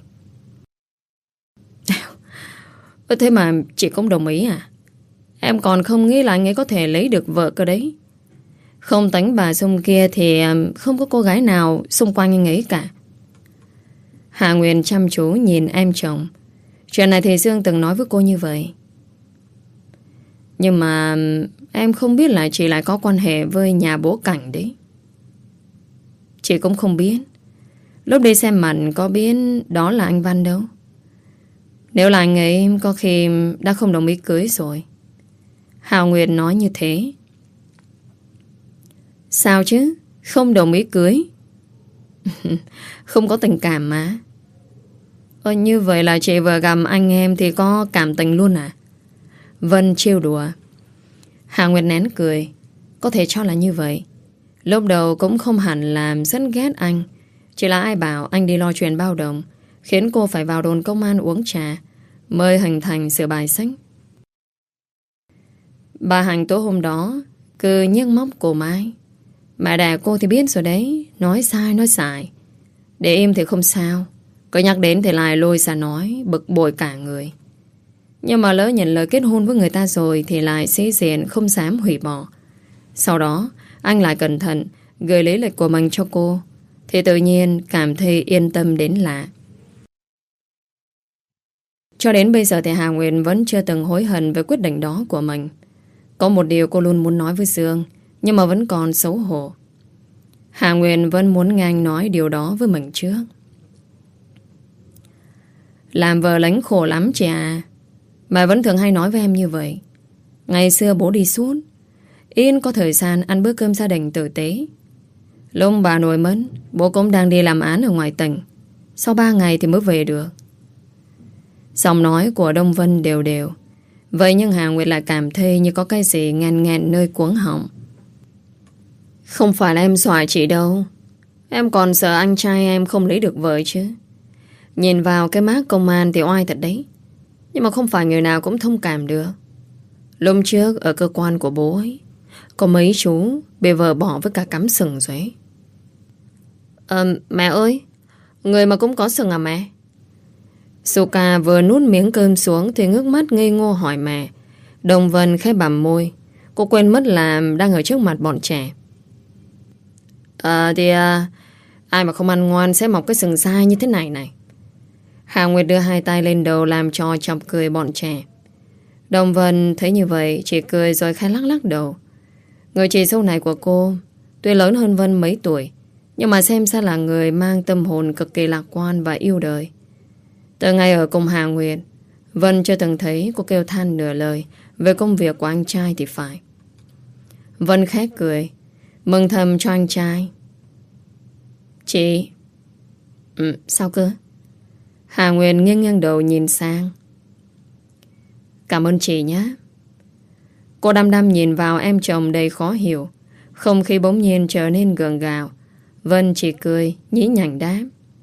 Thế mà chị cũng đồng ý à? Em còn không nghĩ là anh ấy có thể lấy được vợ cơ đấy. Không tính bà Dung kia thì không có cô gái nào xung quanh anh ấy cả. Hà Nguyên chăm chú nhìn em chồng. Chuyện này thì Dương từng nói với cô như vậy. Nhưng mà em không biết là chị lại có quan hệ với nhà bố Cảnh đấy. Chị cũng không biết. Lúc đi xem mặt có biết đó là anh Văn đâu. Nếu là anh ấy có khi đã không đồng ý cưới rồi. Hà Nguyệt nói như thế. Sao chứ? Không đồng ý cưới? Không có tình cảm mà. Như vậy là chị vừa gặp anh em thì có cảm tình luôn à? Vân trêu đùa. Hà Nguyệt nén cười. Có thể cho là như vậy. Lúc đầu cũng không hẳn làm rất ghét anh. Chỉ là ai bảo anh đi lo chuyện bao đồng, khiến cô phải vào đồn công an uống trà, mới hình thành sự bài xích. Bà Hạnh tối hôm đó cứ nhức móc cô Mai. Mẹ đẻ cô thì biết rồi đấy. Nói sai nói sai. Để im thì không sao, có nhắc đến thì lại lôi ra nói, bực bội cả người. Nhưng mà lỡ nhận lời kết hôn với người ta rồi thì lại sĩ diện không dám hủy bỏ. Sau đó anh lại cẩn thận gửi lý lịch của mình cho cô, thì tự nhiên cảm thấy yên tâm đến lạ. Cho đến bây giờ thì Hà Nguyệt vẫn chưa từng hối hận về quyết định đó của mình. Có một điều cô luôn muốn nói với Dương, nhưng mà vẫn còn xấu hổ. Hà Nguyệt vẫn muốn nghe anh nói điều đó với mình trước. Làm vợ lánh khổ lắm chị à. Bà vẫn thường hay nói với em như vậy. Ngày xưa bố đi suốt, yên có thời gian ăn bữa cơm gia đình tử tế. Lúc bà nội mất, bố cũng đang đi làm án ở ngoài tỉnh. Sau 3 ngày thì mới về được. Giọng nói của Đông Vân đều đều. Vậy nhưng Hà Nguyệt lại cảm thấy như có cái gì ngàn ngàn nơi cuống họng. Không phải là em xoài chị đâu. Em còn sợ anh trai em không lấy được vợ chứ. Nhìn vào cái mác công an thì oai thật đấy. Nhưng mà không phải người nào cũng thông cảm được. Lúc trước ở cơ quan của bố ấy, có mấy chú bị vợ bỏ với cả cắm sừng rồi ấy. Mẹ ơi, người mà cũng có sừng à mẹ? Suka vừa nuốt miếng cơm xuống thì ngước mắt ngây ngô hỏi mẹ. Đồng Vân khẽ bặm môi. Cô quên mất là đang ở trước mặt bọn trẻ. Ai mà không ăn ngoan sẽ mọc cái sừng sai như thế này này. Hà Nguyệt đưa hai tay lên đầu làm cho chọc cười bọn trẻ. Đồng Vân thấy như vậy chỉ cười rồi khẽ lắc lắc đầu. Người chị dâu này của cô tuy lớn hơn Vân mấy tuổi, nhưng mà xem ra là người mang tâm hồn cực kỳ lạc quan và yêu đời. Từ ngày ở cùng Hà Nguyệt, Vân chưa từng thấy cô kêu than nửa lời về công việc của anh trai thì phải. Vân khẽ cười, mừng thầm cho anh trai. Chị... sao cơ? Hà Nguyên nghiêng nghiêng đầu nhìn sang. Cảm ơn chị nhé. Cô đăm đăm nhìn vào em chồng đầy khó hiểu. Không khí bỗng nhiên trở nên gượng gạo. Vân chỉ cười, nhí nhảnh đáp.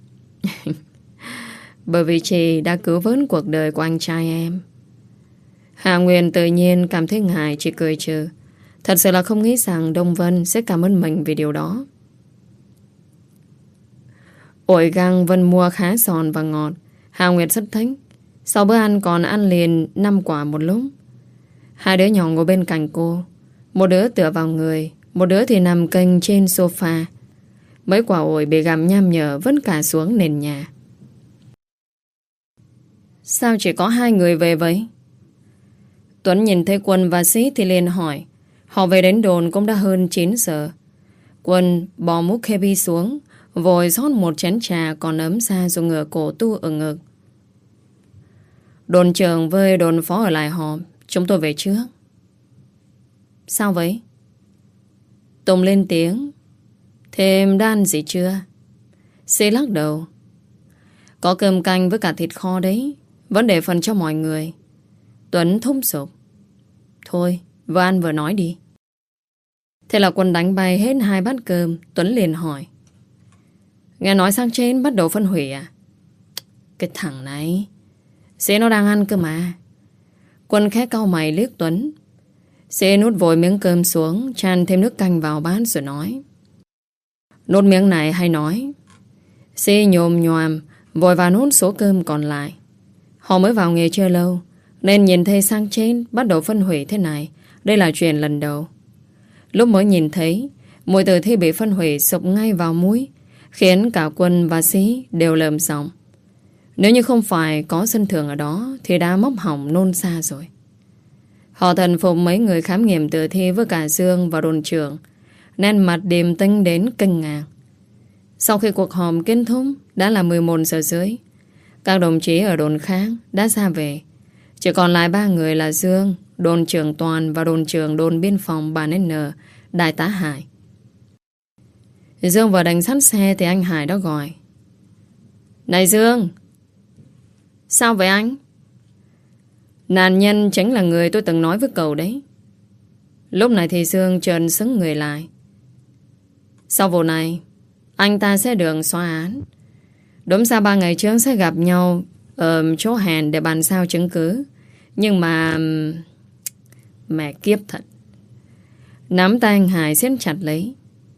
Bởi vì chị đã cứu vớt cuộc đời của anh trai em. Hà Nguyên tự nhiên cảm thấy ngại, chỉ cười trừ. Thật sự là không nghĩ rằng Đông Vân sẽ cảm ơn mình vì điều đó. Ổi găng Vân mua khá giòn và ngọt. Hà Nguyệt rất thích. Sau bữa ăn còn ăn liền 5 quả một lúc. Hai đứa nhỏ ngồi bên cạnh cô. Một đứa tựa vào người, một đứa thì nằm kênh trên sofa. Mấy quả ổi bị gặm nham nhở vẫn cả xuống nền nhà. Sao chỉ có 2 người về vậy? Tuấn nhìn thấy Quân và Sĩ thì liền hỏi. Họ về đến đồn cũng đã hơn 9 giờ. Quân bỏ múc heavy xuống, vội rót một chén trà còn ấm ra rồi ngửa cổ tu ở ngực. Đồn trưởng với đồn phó ở lại họp. Chúng tôi về trước. Sao vậy? Tùng lên tiếng. Thêm đã ăn gì chưa? Sĩ lắc đầu. Có cơm canh với cả thịt kho đấy. Vẫn để phần cho mọi người. Tuấn thúc giục. Thôi, vừa ăn vừa nói đi. Thế là Quân đánh bay hết 2 bát cơm. Tuấn liền hỏi. Nghe nói sang trên bắt đầu phân hủy à? Cái thằng này, Sĩ nó đang ăn cơ mà. Quân khẽ cau mày liếc Tuấn. Sĩ nuốt vội miếng cơm xuống, chan thêm nước canh vào bát rồi nói. Nuốt miếng này hay nói. Sĩ nhồm nhoàm vội vào nuốt số cơm còn lại. Họ mới vào nghề chưa lâu, nên nhìn thấy sang trên bắt đầu phân hủy thế này. Đây là chuyện lần đầu. Lúc mới nhìn thấy, mùi tử thi bị phân hủy sụp ngay vào mũi, khiến cả Quân và Sĩ đều lờm giọng. Nếu như không phải có sân thượng ở đó thì đã móc hỏng nôn xa rồi. Họ thần phục mấy người khám nghiệm tử thi với cả Dương và đồn trưởng, nên mặt điềm tĩnh đến kinh ngạc. Sau khi cuộc họp kết thúc đã là 11 giờ rưỡi. Các đồng chí ở đồn khác đã ra về. Chỉ còn lại 3 người là Dương, đồn trưởng Toàn và đồn trưởng đồn biên phòng Bản N, Đại tá Hải. Dương vừa đánh sắt xe thì anh Hải đó gọi. Này Dương! Sao vậy anh? Nạn nhân chính là người tôi từng nói với cậu đấy. Lúc này thì Dương trợn sững người lại. Sau vụ này, anh ta sẽ được xóa án. Đúng ra 3 ngày trước sẽ gặp nhau ở chỗ hẹn để bàn giao chứng cứ. Nhưng mà... mẹ kiếp thật. Nắm tay anh Hải siết chặt lấy.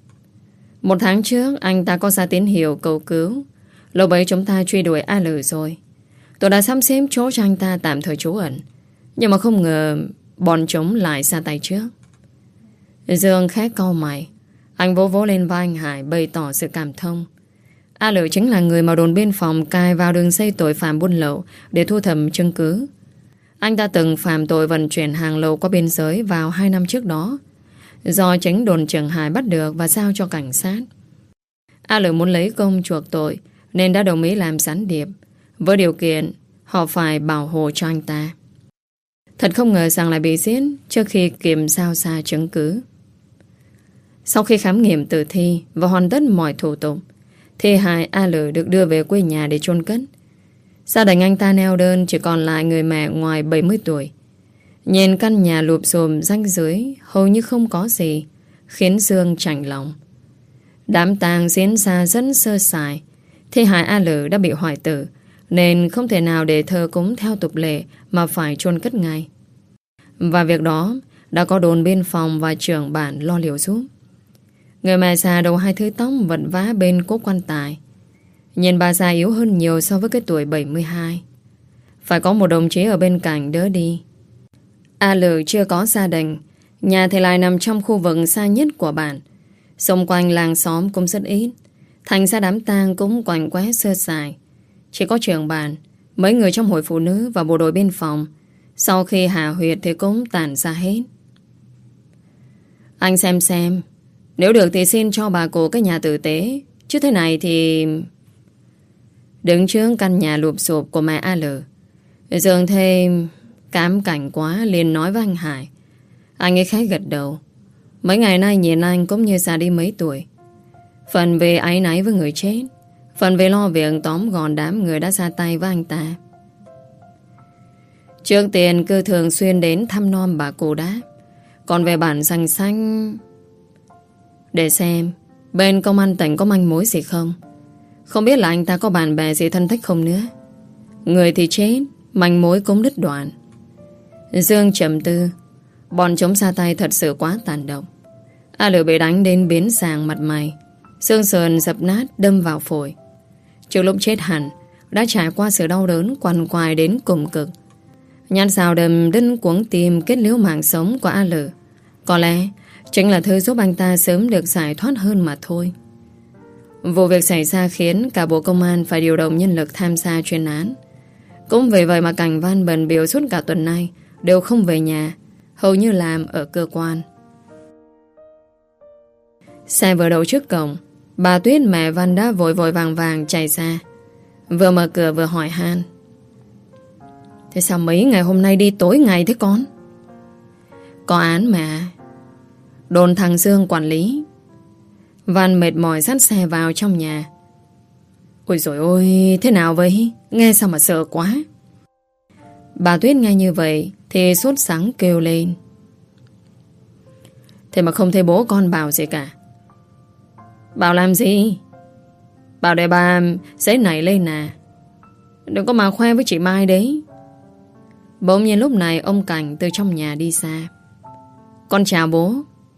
1 tháng trước anh ta có ra tín hiệu cầu cứu. Lúc ấy chúng ta truy đuổi AL rồi. Tôi đã sắp xếp chỗ cho anh ta tạm thời trú ẩn. Nhưng mà không ngờ bọn chúng lại ra tay trước. Dương khẽ cau mày. Anh vỗ vỗ lên vai anh Hải bày tỏ sự cảm thông. AL chính là người mà đồn biên phòng cài vào đường dây tội phạm buôn lậu để thu thập chứng cứ. Anh ta từng phạm tội vận chuyển hàng lậu qua biên giới vào 2 năm trước đó, do chính đồn trưởng Hải bắt được và giao cho cảnh sát. AL muốn lấy công chuộc tội nên đã đồng ý làm gián điệp, với điều kiện họ phải bảo hộ cho anh ta. Thật không ngờ rằng lại bị giết trước khi kịp giao ra chứng cứ. Sau khi khám nghiệm tử thi và hoàn tất mọi thủ tục, thi hài AL được đưa về quê nhà để chôn cất. Gia đình anh ta neo đơn, chỉ còn lại người mẹ ngoài 70 tuổi. Nhìn căn nhà lụp xùm rách rưới, hầu như không có gì, khiến Dương chạnh lòng. Đám tang diễn ra rất sơ sài. Thi hài AL đã bị hoại tử, nên không thể nào để thờ cúng theo tục lệ mà phải chôn cất ngay. Và việc đó đã có đồn biên phòng và trưởng bản lo liệu giúp. Người mẹ già đầu 2 thứ tóc vật vã bên cố quan tài. Nhìn bà già yếu hơn nhiều so với cái tuổi 72. Phải có một đồng chí ở bên cạnh đỡ đi. AL chưa có gia đình, nhà thì lại nằm trong khu vực xa nhất của bản. Xung quanh làng xóm cũng rất ít, thành ra đám tang cũng quạnh quẽ sơ sài. Chỉ có trưởng bản, mấy người trong hội phụ nữ và bộ đội biên phòng. Sau khi hạ huyệt thì cũng tản ra hết. Anh xem, nếu được thì xin cho bà cụ cái nhà tử tế. Chứ thế này thì... Đứng trước căn nhà lụp xụp của mẹ AL, Dương thêm cám cảnh quá liền nói với anh Hải. Anh ấy khẽ gật đầu. Mấy ngày nay nhìn anh cũng như già đi mấy tuổi. Phần về áy náy với người chết, phần về lo việc tóm gọn đám người đã ra tay với anh ta. Trước tiên cứ thường xuyên đến thăm nom bà cụ đáp. Còn về bản danh xanh, để xem bên công an tỉnh có manh mối gì không. Không biết là anh ta có bạn bè gì thân thích không nữa. Người thì chết, manh mối cũng đứt đoạn. Dương trầm tư. Bọn chúng ra tay thật sự quá tàn độc. A Lử bị đánh đến biến sàng mặt mày, xương sườn dập nát đâm vào phổi. Trước lúc chết hẳn đã trải qua sự đau đớn quằn quại đến cùng cực. Nhát dao đâm đứt cuống tim kết liễu mạng sống của A Lử. Có lẽ chính là thứ giúp anh ta sớm được giải thoát hơn mà thôi. Vụ việc xảy ra khiến cả bộ công an phải điều động nhân lực tham gia chuyên án. Cũng vì vậy mà Cảnh Văn bận bịu suốt cả tuần nay đều không về nhà, hầu như làm ở cơ quan. Xe vừa đậu trước cổng, bà Tuyết mẹ Văn đã vội vội vàng vàng chạy ra, vừa mở cửa vừa hỏi han. Thế sao mấy ngày hôm nay đi tối ngày thế con? Có án mà. Đồn thằng Dương quản lý. Văn mệt mỏi dắt xe vào trong nhà. Ôi dồi ôi, thế nào vậy? Nghe sao mà sợ quá. Bà Tuyết nghe như vậy thì sốt sắng kêu lên. Thế mà không thấy bố con bảo gì cả. Bảo làm gì? Bảo để bà sẽ nảy lên nè. Đừng có mà khoe với chị Mai đấy. Bỗng nhiên lúc này ông Cảnh từ trong nhà đi xa. Con chào bố.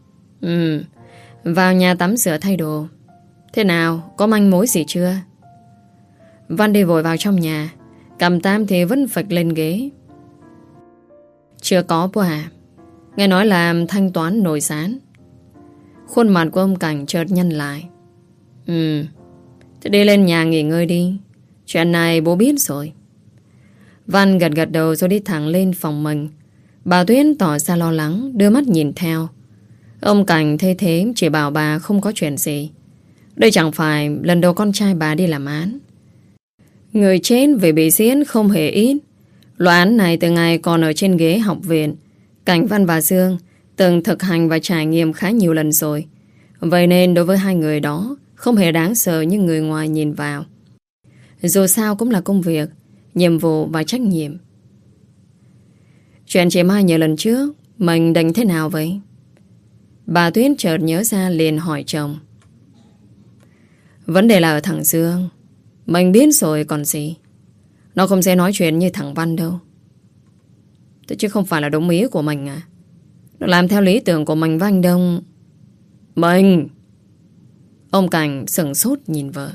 Vào nhà tắm rửa thay đồ. Thế nào, có manh mối gì chưa? Văn đi vội vào trong nhà. Cầm tam thì vẫn phịch lên ghế. Chưa có bố à. Nghe nói là thanh toán nồi sán. Khuôn mặt của ông Cảnh chợt nhăn lại. Thế đi lên nhà nghỉ ngơi đi. Chuyện này bố biết rồi. Văn gật gật đầu rồi đi thẳng lên phòng mình. Bà Tuyết tỏ ra lo lắng, đưa mắt nhìn theo. Ông Cảnh thấy thế chỉ bảo bà không có chuyện gì. Đây chẳng phải lần đầu con trai bà đi làm án. Người chết vì bị giết không hề ít. Loại án này từ ngày còn ở trên ghế học viện, Cảnh Văn và Dương từng thực hành và trải nghiệm khá nhiều lần rồi. Vậy nên đối với hai người đó không hề đáng sợ như người ngoài nhìn vào. Dù sao cũng là công việc, nhiệm vụ và trách nhiệm. Chuyện chị Mai nhờ lần trước mình định thế nào vậy? Bà Tuyết chợt nhớ ra liền hỏi chồng. Vấn đề là ở thằng Dương. Mình biết rồi còn gì. Nó không sẽ nói chuyện như thằng Văn đâu. Thế chứ không phải là đúng ý của mình à? Nó làm theo lý tưởng của mình với anh Đông. Mình! Ông Cảnh sửng sốt nhìn vợ.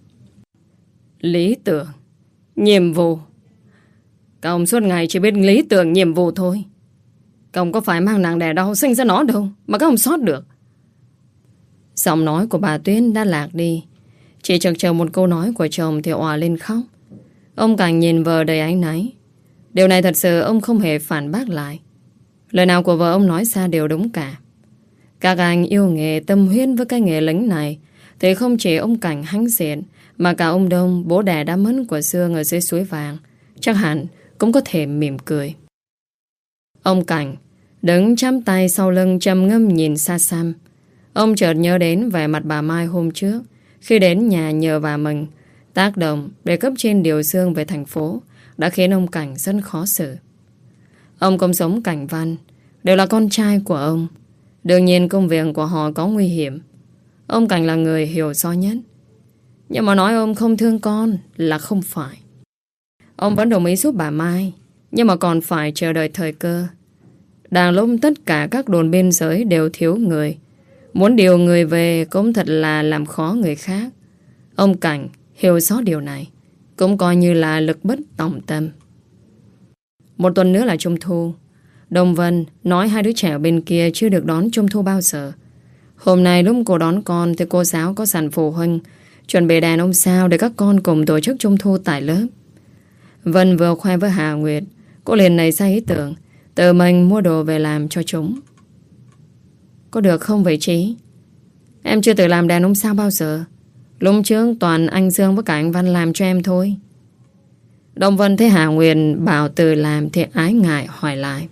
Lý tưởng? Nhiệm vụ? Các ông suốt ngày chỉ biết lý tưởng nhiệm vụ thôi. Các ông có phải mang nặng đẻ đau sinh ra nó đâu mà các ông sót được. Giọng nói của bà Tuyết đã lạc đi. Chỉ chực chờ một câu nói của chồng thì òa lên khóc. Ông Cảnh nhìn vợ đầy áy náy. Điều này thật sự ông không hề phản bác lại. Lời nào của vợ ông nói ra đều đúng cả. Các anh yêu nghề tâm huyết với cái nghề lính này thì không chỉ ông Cảnh hãnh diện mà cả ông Đông, bố đẻ đã mất của Dương ở dưới suối vàng, chắc hẳn cũng có thể mỉm cười. Ông Cảnh đứng chắp tay sau lưng trầm ngâm nhìn xa xăm. Ông chợt nhớ đến vẻ mặt bà Mai hôm trước khi đến nhà nhờ bà mình. Tác động để cấp trên điều Dương về thành phố đã khiến ông Cảnh rất khó xử. Ông cũng giống Cảnh Văn, đều là con trai của ông. Đương nhiên công việc của họ có nguy hiểm. Ông Cảnh là người hiểu rõ nhất. Nhưng mà nói ông không thương con là không phải. Ông vẫn đồng ý giúp bà Mai, nhưng mà còn phải chờ đợi thời cơ. Đang lúc tất cả các đồn biên giới đều thiếu người, muốn điều người về cũng thật là làm khó người khác. Ông Cảnh hiểu rõ điều này, cũng coi như là lực bất tòng tâm. Một tuần nữa là Trung thu. Đồng Vân nói hai đứa trẻ ở bên kia chưa được đón Trung thu bao giờ. Hôm nay lúc cô đón con thì cô giáo có sẵn phụ huynh chuẩn bị đèn ông sao để các con cùng tổ chức Trung thu tại lớp. Vân vừa khoe với Hà Nguyệt, cô liền nảy ra ý tưởng tự mình mua đồ về làm cho chúng. Có được không vậy chị? Em chưa tự làm đèn ông sao bao giờ. Lúc trước toàn anh Dương với cả anh Văn làm cho em thôi. Đông Vân thấy Hà Nguyệt bảo từ làm thì ái ngại hỏi lại.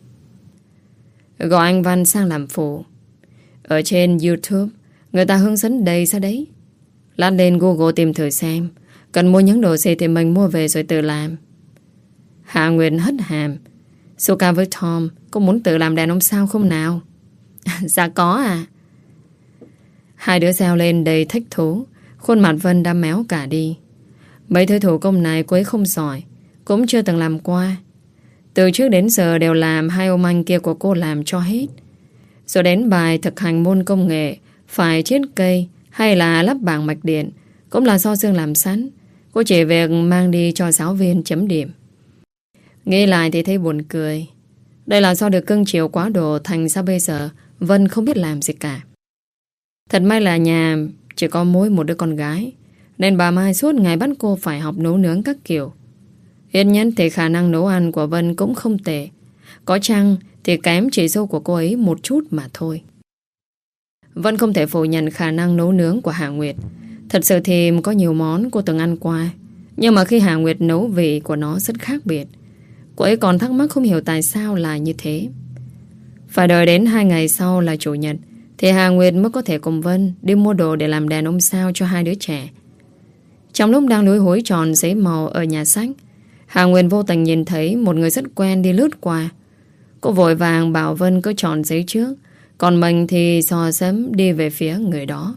Gọi anh Văn sang làm phụ. Ở trên YouTube người ta hướng dẫn đầy ra đấy. Lát lên Google tìm thử xem. Cần mua những đồ gì thì mình mua về rồi tự làm. Hà Nguyệt hất hàm. Suka với Tom có muốn tự làm đàn ông sao không nào? Dạ có à. Hai đứa reo lên đầy thích thú. Khuôn mặt Vân đã méo cả đi. Mấy thứ thủ công này cô ấy không giỏi, cũng chưa từng làm qua. Từ trước đến giờ đều làm hai ông anh kia của cô làm cho hết. Rồi đến bài thực hành môn công nghệ, phải chiết cây hay là lắp bảng mạch điện, cũng là do Dương làm sẵn. Cô chỉ việc mang đi cho giáo viên chấm điểm. Nghĩ lại thì thấy buồn cười. Đây là do được cưng chiều quá độ, thành ra bây giờ Vân không biết làm gì cả. Thật may là nhà chỉ có mỗi một đứa con gái, nên bà Mai suốt ngày bắt cô phải học nấu nướng các kiểu. Ít nhất thì khả năng nấu ăn của Vân cũng không tệ. Có chăng thì kém chị dâu của cô ấy một chút mà thôi. Vân không thể phủ nhận khả năng nấu nướng của Hà Nguyệt. Thật sự thì có nhiều món cô từng ăn qua, nhưng mà khi Hà Nguyệt nấu vị của nó rất khác biệt. Cô ấy còn thắc mắc không hiểu tại sao là như thế. Phải đợi đến 2 ngày sau là chủ nhật thì Hà Nguyệt mới có thể cùng Vân đi mua đồ để làm đèn ông sao cho hai đứa trẻ. Trong lúc đang lúi húi tròn giấy màu ở nhà sách, Hà Nguyệt vô tình nhìn thấy một người rất quen đi lướt qua. Cô vội vàng bảo Vân cứ tròn giấy trước, còn mình thì xò xấm đi về phía người đó.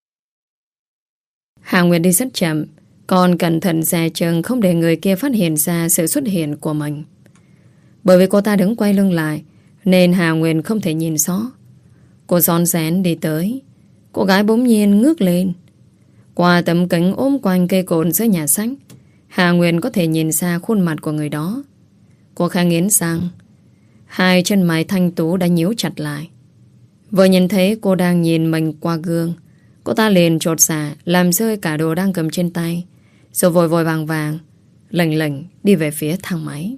Hà Nguyệt đi rất chậm, còn cẩn thận dè chừng không để người kia phát hiện ra sự xuất hiện của mình. Bởi vì cô ta đứng quay lưng lại nên Hà Nguyệt không thể nhìn rõ. Cô rón rén đi tới. Cô gái bỗng nhiên ngước lên. Qua tấm kính ôm quanh cây cồn giữa nhà sách, Hà Nguyệt có thể nhìn ra khuôn mặt của người đó. Cô khẽ nghiến răng. Hai chân mày thanh tú đã nhíu chặt lại. Vừa nhìn thấy cô đang nhìn mình qua gương, cô ta liền chột dạ làm rơi cả đồ đang cầm trên tay, rồi vội vội vàng vàng lềnh lềnh đi về phía thang máy.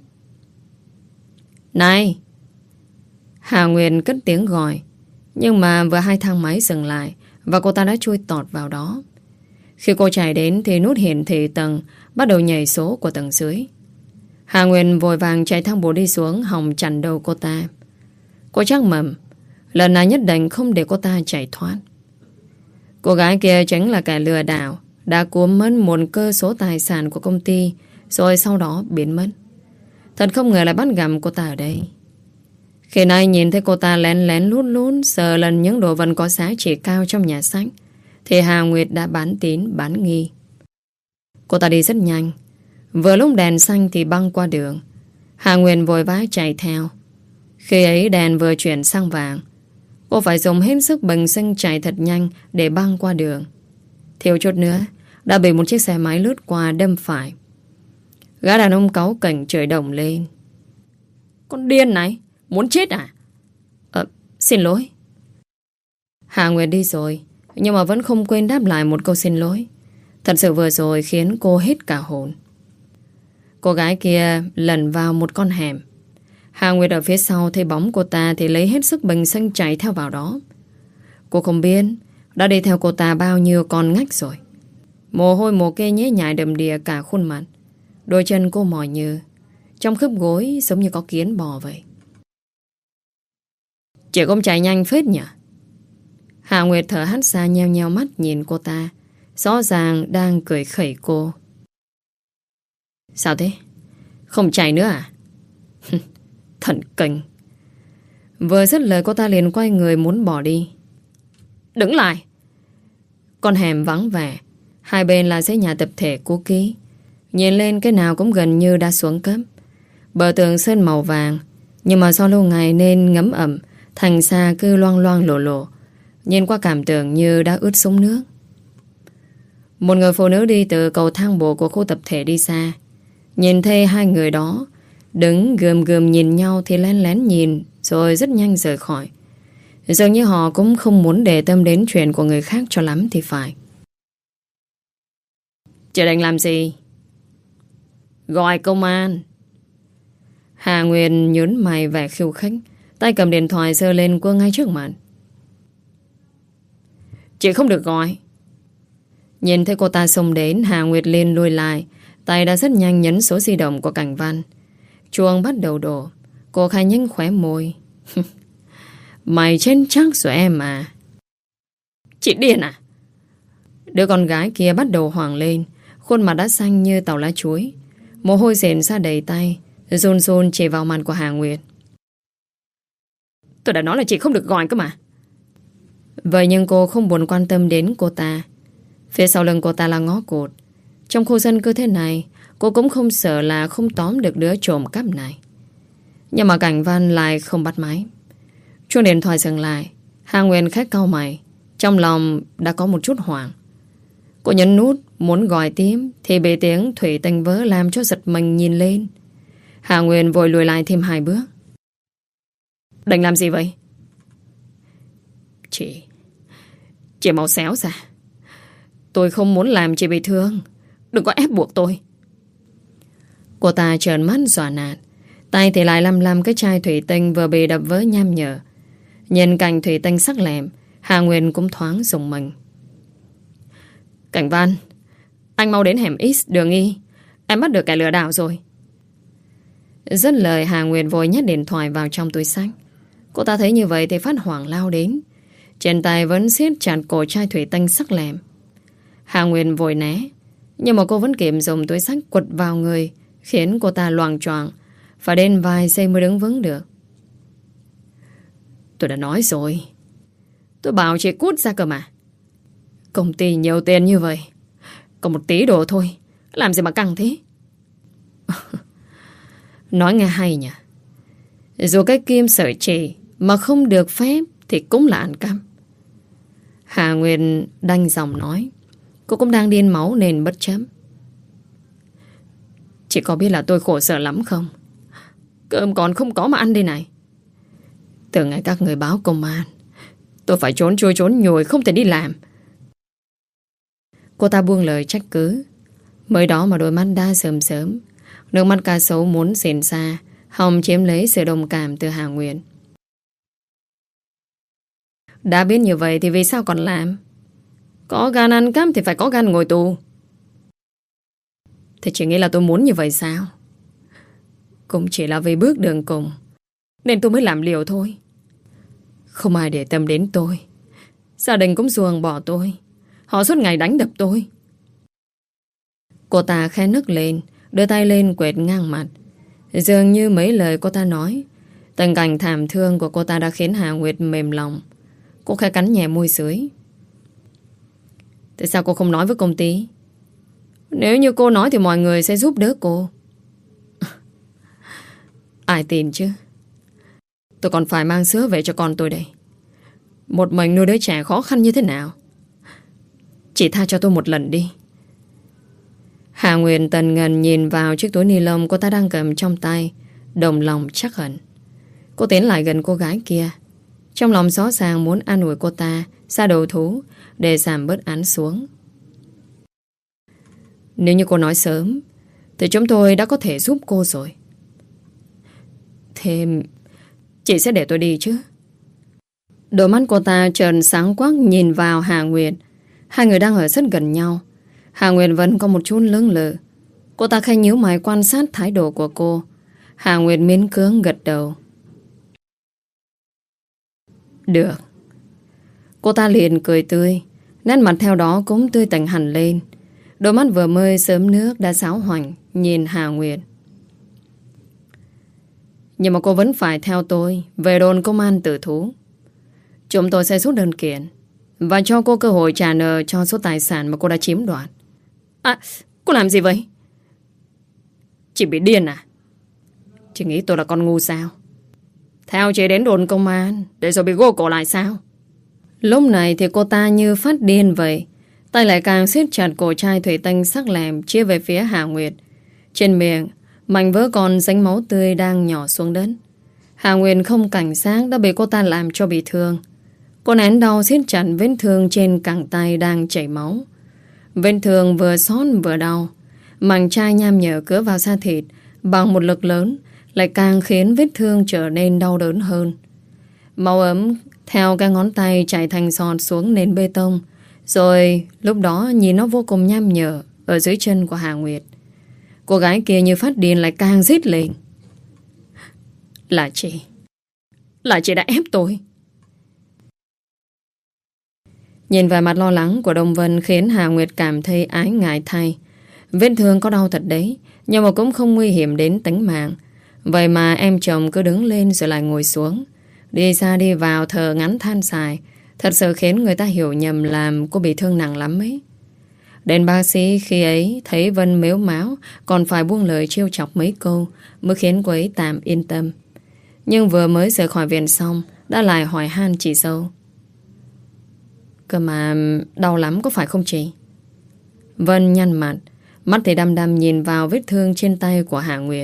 Này! Hà Nguyệt cất tiếng gọi, nhưng mà vừa hai thang máy dừng lại và cô ta đã chui tọt vào đó. Khi cô chạy đến thì nút hiển thị tầng bắt đầu nhảy số của tầng dưới. Hà Nguyệt vội vàng chạy thang bộ đi xuống, hòng chặn đầu cô ta. Cô chắc mầm lần này nhất định không để cô ta chạy thoát. Cô gái kia chính là kẻ lừa đảo đã cuốn mất một cơ số tài sản của công ty, rồi sau đó biến mất. Thật không ngờ lại bắt gặp cô ta ở đây. Khi nay nhìn thấy cô ta lén lén lút lút sờ lần những đồ vật có giá trị cao trong nhà sách, thì Hà Nguyệt đã bán tín bán nghi. Cô ta đi rất nhanh. Vừa lúc đèn xanh thì băng qua đường. Hà Nguyệt vội vã chạy theo. Khi ấy đèn vừa chuyển sang vàng. Cô phải dùng hết sức bình sinh chạy thật nhanh để băng qua đường. Thiếu chút nữa đã bị một chiếc xe máy lướt qua đâm phải. Gã đàn ông cáu kỉnh chửi đồng lên. Con điên này, muốn chết à? Xin lỗi. Hà Nguyệt đi rồi, nhưng mà vẫn không quên đáp lại một câu xin lỗi. Thật sự vừa rồi khiến cô hết cả hồn. Cô gái kia lẩn vào một con hẻm. Hà Nguyệt ở phía sau thấy bóng cô ta thì lấy hết sức bình sinh chạy theo vào đó. Cô không biết đã đi theo cô ta bao nhiêu con ngách rồi. Mồ hôi mồ kê nhễ nhại đầm đìa cả khuôn mặt. Đôi chân cô mỏi nhừ, trong khớp gối giống như có kiến bò vậy. Chị cũng chạy nhanh phết nhỉ? Hà Nguyệt thở hắt ra nheo nheo mắt nhìn cô ta, rõ ràng đang cười khẩy cô. Sao thế? Không chạy nữa à? Thần kinh. Vừa dứt lời cô ta liền quay người muốn bỏ đi. Đứng lại! Con hẻm vắng vẻ, hai bên là dãy nhà tập thể cũ kỹ. Nhìn lên cái nào cũng gần như đã xuống cấp. Bờ tường sơn màu vàng, nhưng mà do lâu ngày nên ngấm ẩm, thành ra cứ loang loang lổ lổ. Nhìn qua cảm tưởng như đã ướt sũng nước. Một người phụ nữ đi từ cầu thang bộ của khu tập thể đi xa. Nhìn thấy hai người đó đứng gườm gườm nhìn nhau thì lén lén nhìn, rồi rất nhanh rời khỏi. Dường như họ cũng không muốn để tâm đến chuyện của người khác cho lắm thì phải. Chị định làm gì? Gọi công an. Hà Nguyệt nhớn mày vẻ khiêu khích, tay cầm điện thoại giơ lên quơ ngay trước mặt. Chị không được gọi. Nhìn thấy cô ta xông đến, Hà Nguyệt liền lùi lại, Tay đã rất nhanh nhấn số di động của Cảnh Văn. Chuông bắt đầu đổ. Cô khai nhanh khóe môi. Mày chết chắc rồi em à. Chị điên à? Đứa con gái kia bắt đầu hoảng lên. Khuôn mặt đã xanh như tàu lá chuối. Mồ hôi rền ra đầy tay, run run chỉ vào mặt của Hà Nguyệt. Tôi đã nói là chị không được gọi cơ mà. Vậy nhưng cô không buồn quan tâm đến cô ta. Phía sau lưng cô ta là ngõ cụt. Trong khu dân cư thế này, cô cũng không sợ là không tóm được đứa trộm cắp này. Nhưng mà Cảnh Văn lại không bắt máy. Chuông điện thoại dừng lại. Hà Nguyệt khẽ cau mày. Trong lòng đã có một chút hoảng. Cô nhấn nút muốn gọi tiếp thì bị tiếng thủy tinh vỡ làm cho giật mình nhìn lên. Hà Nguyệt vội lùi lại thêm 2 bước. Định làm gì vậy? Chị mau xéo ra. Tôi không muốn làm chị bị thương. Đừng có ép buộc tôi. Cô ta trợn mắt dọa nạt. Tay thì lại lăm cái chai thủy tinh vừa bị đập vỡ nham nhở. Nhìn cảnh thủy tinh sắc lẹm, Hà Nguyên cũng thoáng rùng mình. Cảnh Văn, anh mau đến hẻm X đường Y. Em bắt được kẻ lừa đảo rồi. Dứt lời, Hà Nguyên vội nhét điện thoại vào trong túi xách. Cô ta thấy như vậy thì phát hoảng lao đến. Trên tay vẫn siết chặt cổ chai thủy tinh sắc lẹm. Hà Nguyên vội né, nhưng mà cô vẫn kịp dùng túi xách quật vào người, khiến cô ta loạng choạng, phải đến vài giây mới đứng vững được. Tôi đã nói rồi, tôi bảo chị cút ra cơ mà. Công ty nhiều tiền như vậy, còn một tí đồ thôi, làm gì mà căng thế? Nói nghe hay nhỉ. Dù cái kim sợi chỉ mà không được phép thì cũng là ăn cắp. Hà Nguyên đanh giọng nói. Cô cũng đang điên máu nên bất chấp. Chị có biết là tôi khổ sở lắm không? Cơm còn không có mà ăn đây này. Từ ngày các người báo công an, tôi phải trốn chui trốn nhồi, không thể đi làm. Cô ta buông lời trách cứ. Mới đó mà đôi mắt đã sớm sớm, nước mắt cá sấu muốn xỉn xa, hòng chiếm lấy sự đồng cảm từ Hà Nguyên. Đã biết như vậy thì vì sao còn làm? Có gan ăn cắp thì phải có gan ngồi tù. Thì chỉ nghĩ là tôi muốn như vậy sao? Cũng chỉ là vì bước đường cùng nên tôi mới làm liều thôi. Không ai để tâm đến tôi. Gia đình cũng ruồng bỏ tôi. Họ suốt ngày đánh đập tôi. Cô ta khẽ nức lên, đưa tay lên quệt ngang mặt. Dường như mấy lời cô ta nói, tình cảnh thảm thương của cô ta đã khiến Hà Nguyệt mềm lòng. Cô khẽ cắn nhẹ môi dưới. Tại sao cô không nói với công ty? Nếu như cô nói thì mọi người sẽ giúp đỡ cô. Ai tin chứ? Tôi còn phải mang sữa về cho con tôi đây. Một mình nuôi đứa trẻ khó khăn như thế nào? Chỉ tha cho tôi một lần đi. Hà Nguyên tần ngần nhìn vào chiếc túi ni lông cô ta đang cầm trong tay, đồng lòng chắc hẳn. Cô tiến lại gần cô gái kia. Trong lòng rõ ràng muốn an ủi cô ta ra đầu thú để giảm bớt án xuống. Nếu như cô nói sớm thì chúng tôi đã có thể giúp cô rồi. Thế chị sẽ để tôi đi chứ? Đôi mắt cô ta trợn sáng quắc nhìn vào Hà Nguyệt. Hai người đang ở rất gần nhau. Hà Nguyệt vẫn có một chút lưỡng lự. Cô ta khẽ nhíu mày quan sát thái độ của cô. Hà Nguyệt miễn cưỡng gật đầu. Được. Cô ta liền cười tươi. Nét mặt theo đó cũng tươi tỉnh hẳn lên. Đôi mắt vừa mới sớm nước đã giáo hoành nhìn Hà Nguyệt. Nhưng mà cô vẫn phải theo tôi về đồn công an Tử Thú. Chúng tôi sẽ rút đơn kiện và cho cô cơ hội trả nợ cho số tài sản mà cô đã chiếm đoạt. À, cô làm gì vậy? Chị bị điên à? Chị nghĩ tôi là con ngu sao? Theo chị đến đồn công an để rồi bị gô cổ lại sao? Lúc này thì cô ta như phát điên vậy. Tay lại càng siết chặt cổ chai thủy tinh sắc lẹm chia về phía Hà Nguyệt. Trên miệng, mảnh vỡ còn dính máu tươi đang nhỏ xuống đất. Hà Nguyệt không cảnh giác đã bị cô ta làm cho bị thương. Cô nén đau siết chặt vết thương trên cẳng tay đang chảy máu. Vết thương vừa xót vừa đau. Mảnh chai nham nhở cứa vào da thịt bằng một lực lớn lại càng khiến vết thương trở nên đau đớn hơn. Máu ấm theo cái ngón tay chảy thành giọt xuống nền bê tông. Rồi lúc đó nhìn nó vô cùng nham nhở ở dưới chân của Hà Nguyệt. Cô gái kia như phát điên lại càng rít lên. Là chị đã ép tôi. Nhìn vẻ mặt lo lắng của Đông Vân khiến Hà Nguyệt cảm thấy ái ngại thay. Vết thương có đau thật đấy, nhưng mà cũng không nguy hiểm đến tính mạng. Vậy mà em chồng cứ đứng lên rồi lại ngồi xuống, đi ra đi vào thở ngắn than dài. Thật sự khiến người ta hiểu nhầm làm cô bị thương nặng lắm ấy. Đến bác sĩ khi ấy thấy Vân mếu máo, còn phải buông lời trêu chọc mấy câu mới khiến cô ấy tạm yên tâm. Nhưng vừa mới rời khỏi viện xong đã lại hỏi han chị dâu. Cơ mà đau lắm có phải không chị? Vân nhăn mặt, mắt thì đăm đăm nhìn vào vết thương trên tay của Hà Nguyệt.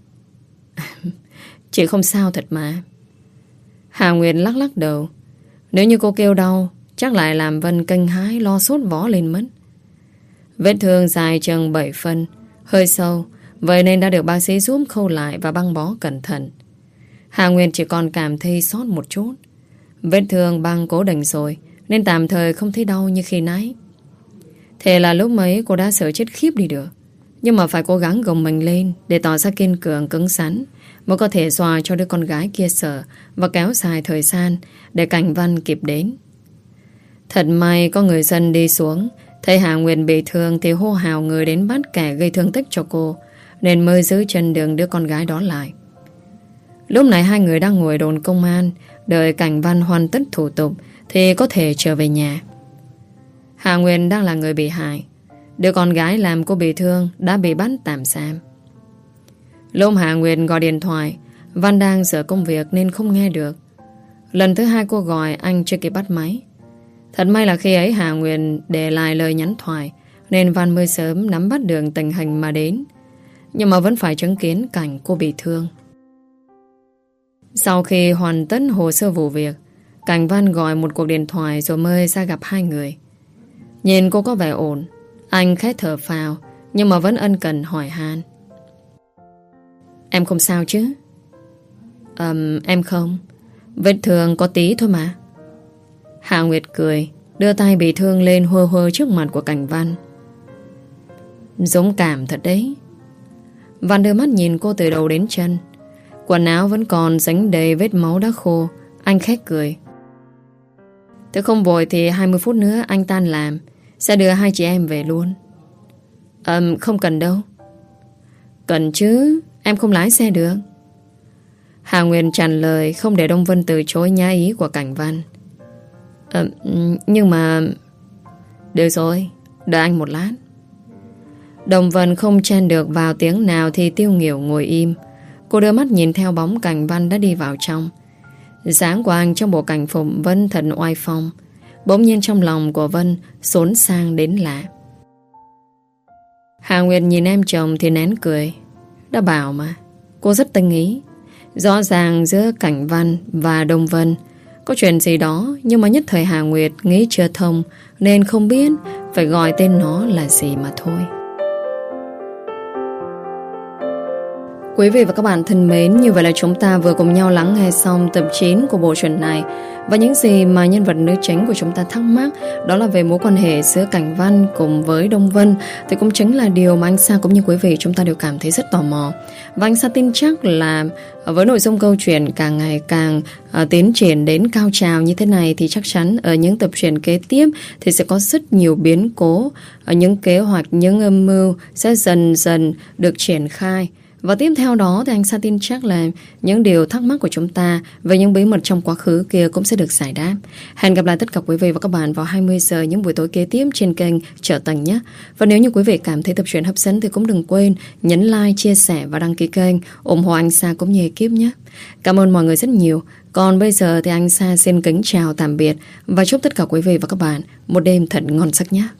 Chị không sao thật mà. Hà Nguyệt lắc lắc đầu. Nếu như cô kêu đau chắc lại làm Vân kinh hãi lo sốt vó lên mất. Vết thương dài chừng 7 phân, hơi sâu, vậy nên đã được bác sĩ giúp khâu lại và băng bó cẩn thận. Hà Nguyệt chỉ còn cảm thấy sót một chút. Vết thương băng cố định rồi nên tạm thời không thấy đau như khi nãy. Thế là lúc mấy cô đã sợ chết khiếp đi được. Nhưng mà phải cố gắng gồng mình lên để tỏ ra kiên cường cứng rắn mới có thể dọa cho đứa con gái kia sợ và kéo dài thời gian để Cảnh Văn kịp đến. Thật may có người dân đi xuống, thấy Hà Nguyệt bị thương thì hô hào người đến bắt kẻ gây thương tích cho cô, nên mới giữ chân đường đứa con gái đó lại. Lúc này hai người đang ngồi đồn công an, đợi Cảnh Văn hoàn tất thủ tục thì có thể trở về nhà. Hà Nguyệt đang là người bị hại, đứa con gái làm cô bị thương đã bị bắt tạm giam. Lúc Hà Nguyệt gọi điện thoại, Văn đang sợ công việc nên không nghe được. Lần thứ hai cô gọi anh chưa kịp bắt máy. Thật may là khi ấy Hà Nguyệt để lại lời nhắn thoại nên Văn mới sớm nắm bắt được tình hình mà đến. Nhưng mà vẫn phải chứng kiến cảnh cô bị thương. Sau khi hoàn tất hồ sơ vụ việc, Cảnh Văn gọi một cuộc điện thoại rồi mới ra gặp hai người. Nhìn cô có vẻ ổn, anh khẽ thở phào nhưng mà vẫn ân cần hỏi han. Em không sao chứ? Em không. Vết thương có tí thôi mà. Hạ Nguyệt cười, đưa tay bị thương lên hơ hơ trước mặt của Cảnh Văn. Dũng cảm thật đấy. Văn đưa mắt nhìn cô từ đầu đến chân. Quần áo vẫn còn dính đầy vết máu đã khô. Anh khét cười. Thế không vội thì 20 phút nữa anh tan làm, sẽ đưa hai chị em về luôn. Không cần đâu. Cần chứ, em không lái xe được. Hà Nguyên trả lời không để Đông Vân từ chối nhã ý của Cảnh Văn. Nhưng mà... Được rồi, đợi anh một lát. Đông Vân không chen được vào tiếng nào thì Tiêu Nghiểu ngồi im. Cô đưa mắt nhìn theo bóng Cảnh Văn đã đi vào trong. Dáng của anh trong bộ cảnh phục Vân thật oai phong. Bỗng nhiên trong lòng của Vân xốn sang đến lạ. Hà Nguyệt nhìn em chồng thì nén cười. Đã bảo mà, cô rất tinh ý. Rõ ràng giữa Cảnh Văn và Đông Vân có chuyện gì đó, nhưng mà nhất thời Hà Nguyệt nghĩ chưa thông nên không biết phải gọi tên nó là gì mà thôi. Quý vị và các bạn thân mến, như vậy là chúng ta vừa cùng nhau lắng nghe xong tập 9 của bộ truyện này. Và những gì mà nhân vật nữ chính của chúng ta thắc mắc, đó là về mối quan hệ giữa Cảnh Văn cùng với Đông Vân, thì cũng chính là điều mà anh Sa cũng như quý vị chúng ta đều cảm thấy rất tò mò. Và anh Sa tin chắc là với nội dung câu chuyện càng ngày càng tiến triển đến cao trào như thế này, thì chắc chắn ở những tập truyện kế tiếp thì sẽ có rất nhiều biến cố, những kế hoạch, những âm mưu sẽ dần dần được triển khai. Và tiếp theo đó thì anh Sa tin chắc là những điều thắc mắc của chúng ta về những bí mật trong quá khứ kia cũng sẽ được giải đáp. Hẹn gặp lại tất cả quý vị và các bạn vào 20 giờ những buổi tối kế tiếp trên kênh Trở Tầng nhé. Và nếu như quý vị cảm thấy tập truyện hấp dẫn thì cũng đừng quên nhấn like, chia sẻ và đăng ký kênh, ủng hộ anh Sa cũng như ekip nhé. Cảm ơn mọi người rất nhiều. Còn bây giờ thì anh Sa xin kính chào tạm biệt và chúc tất cả quý vị và các bạn một đêm thật ngon giấc nhé.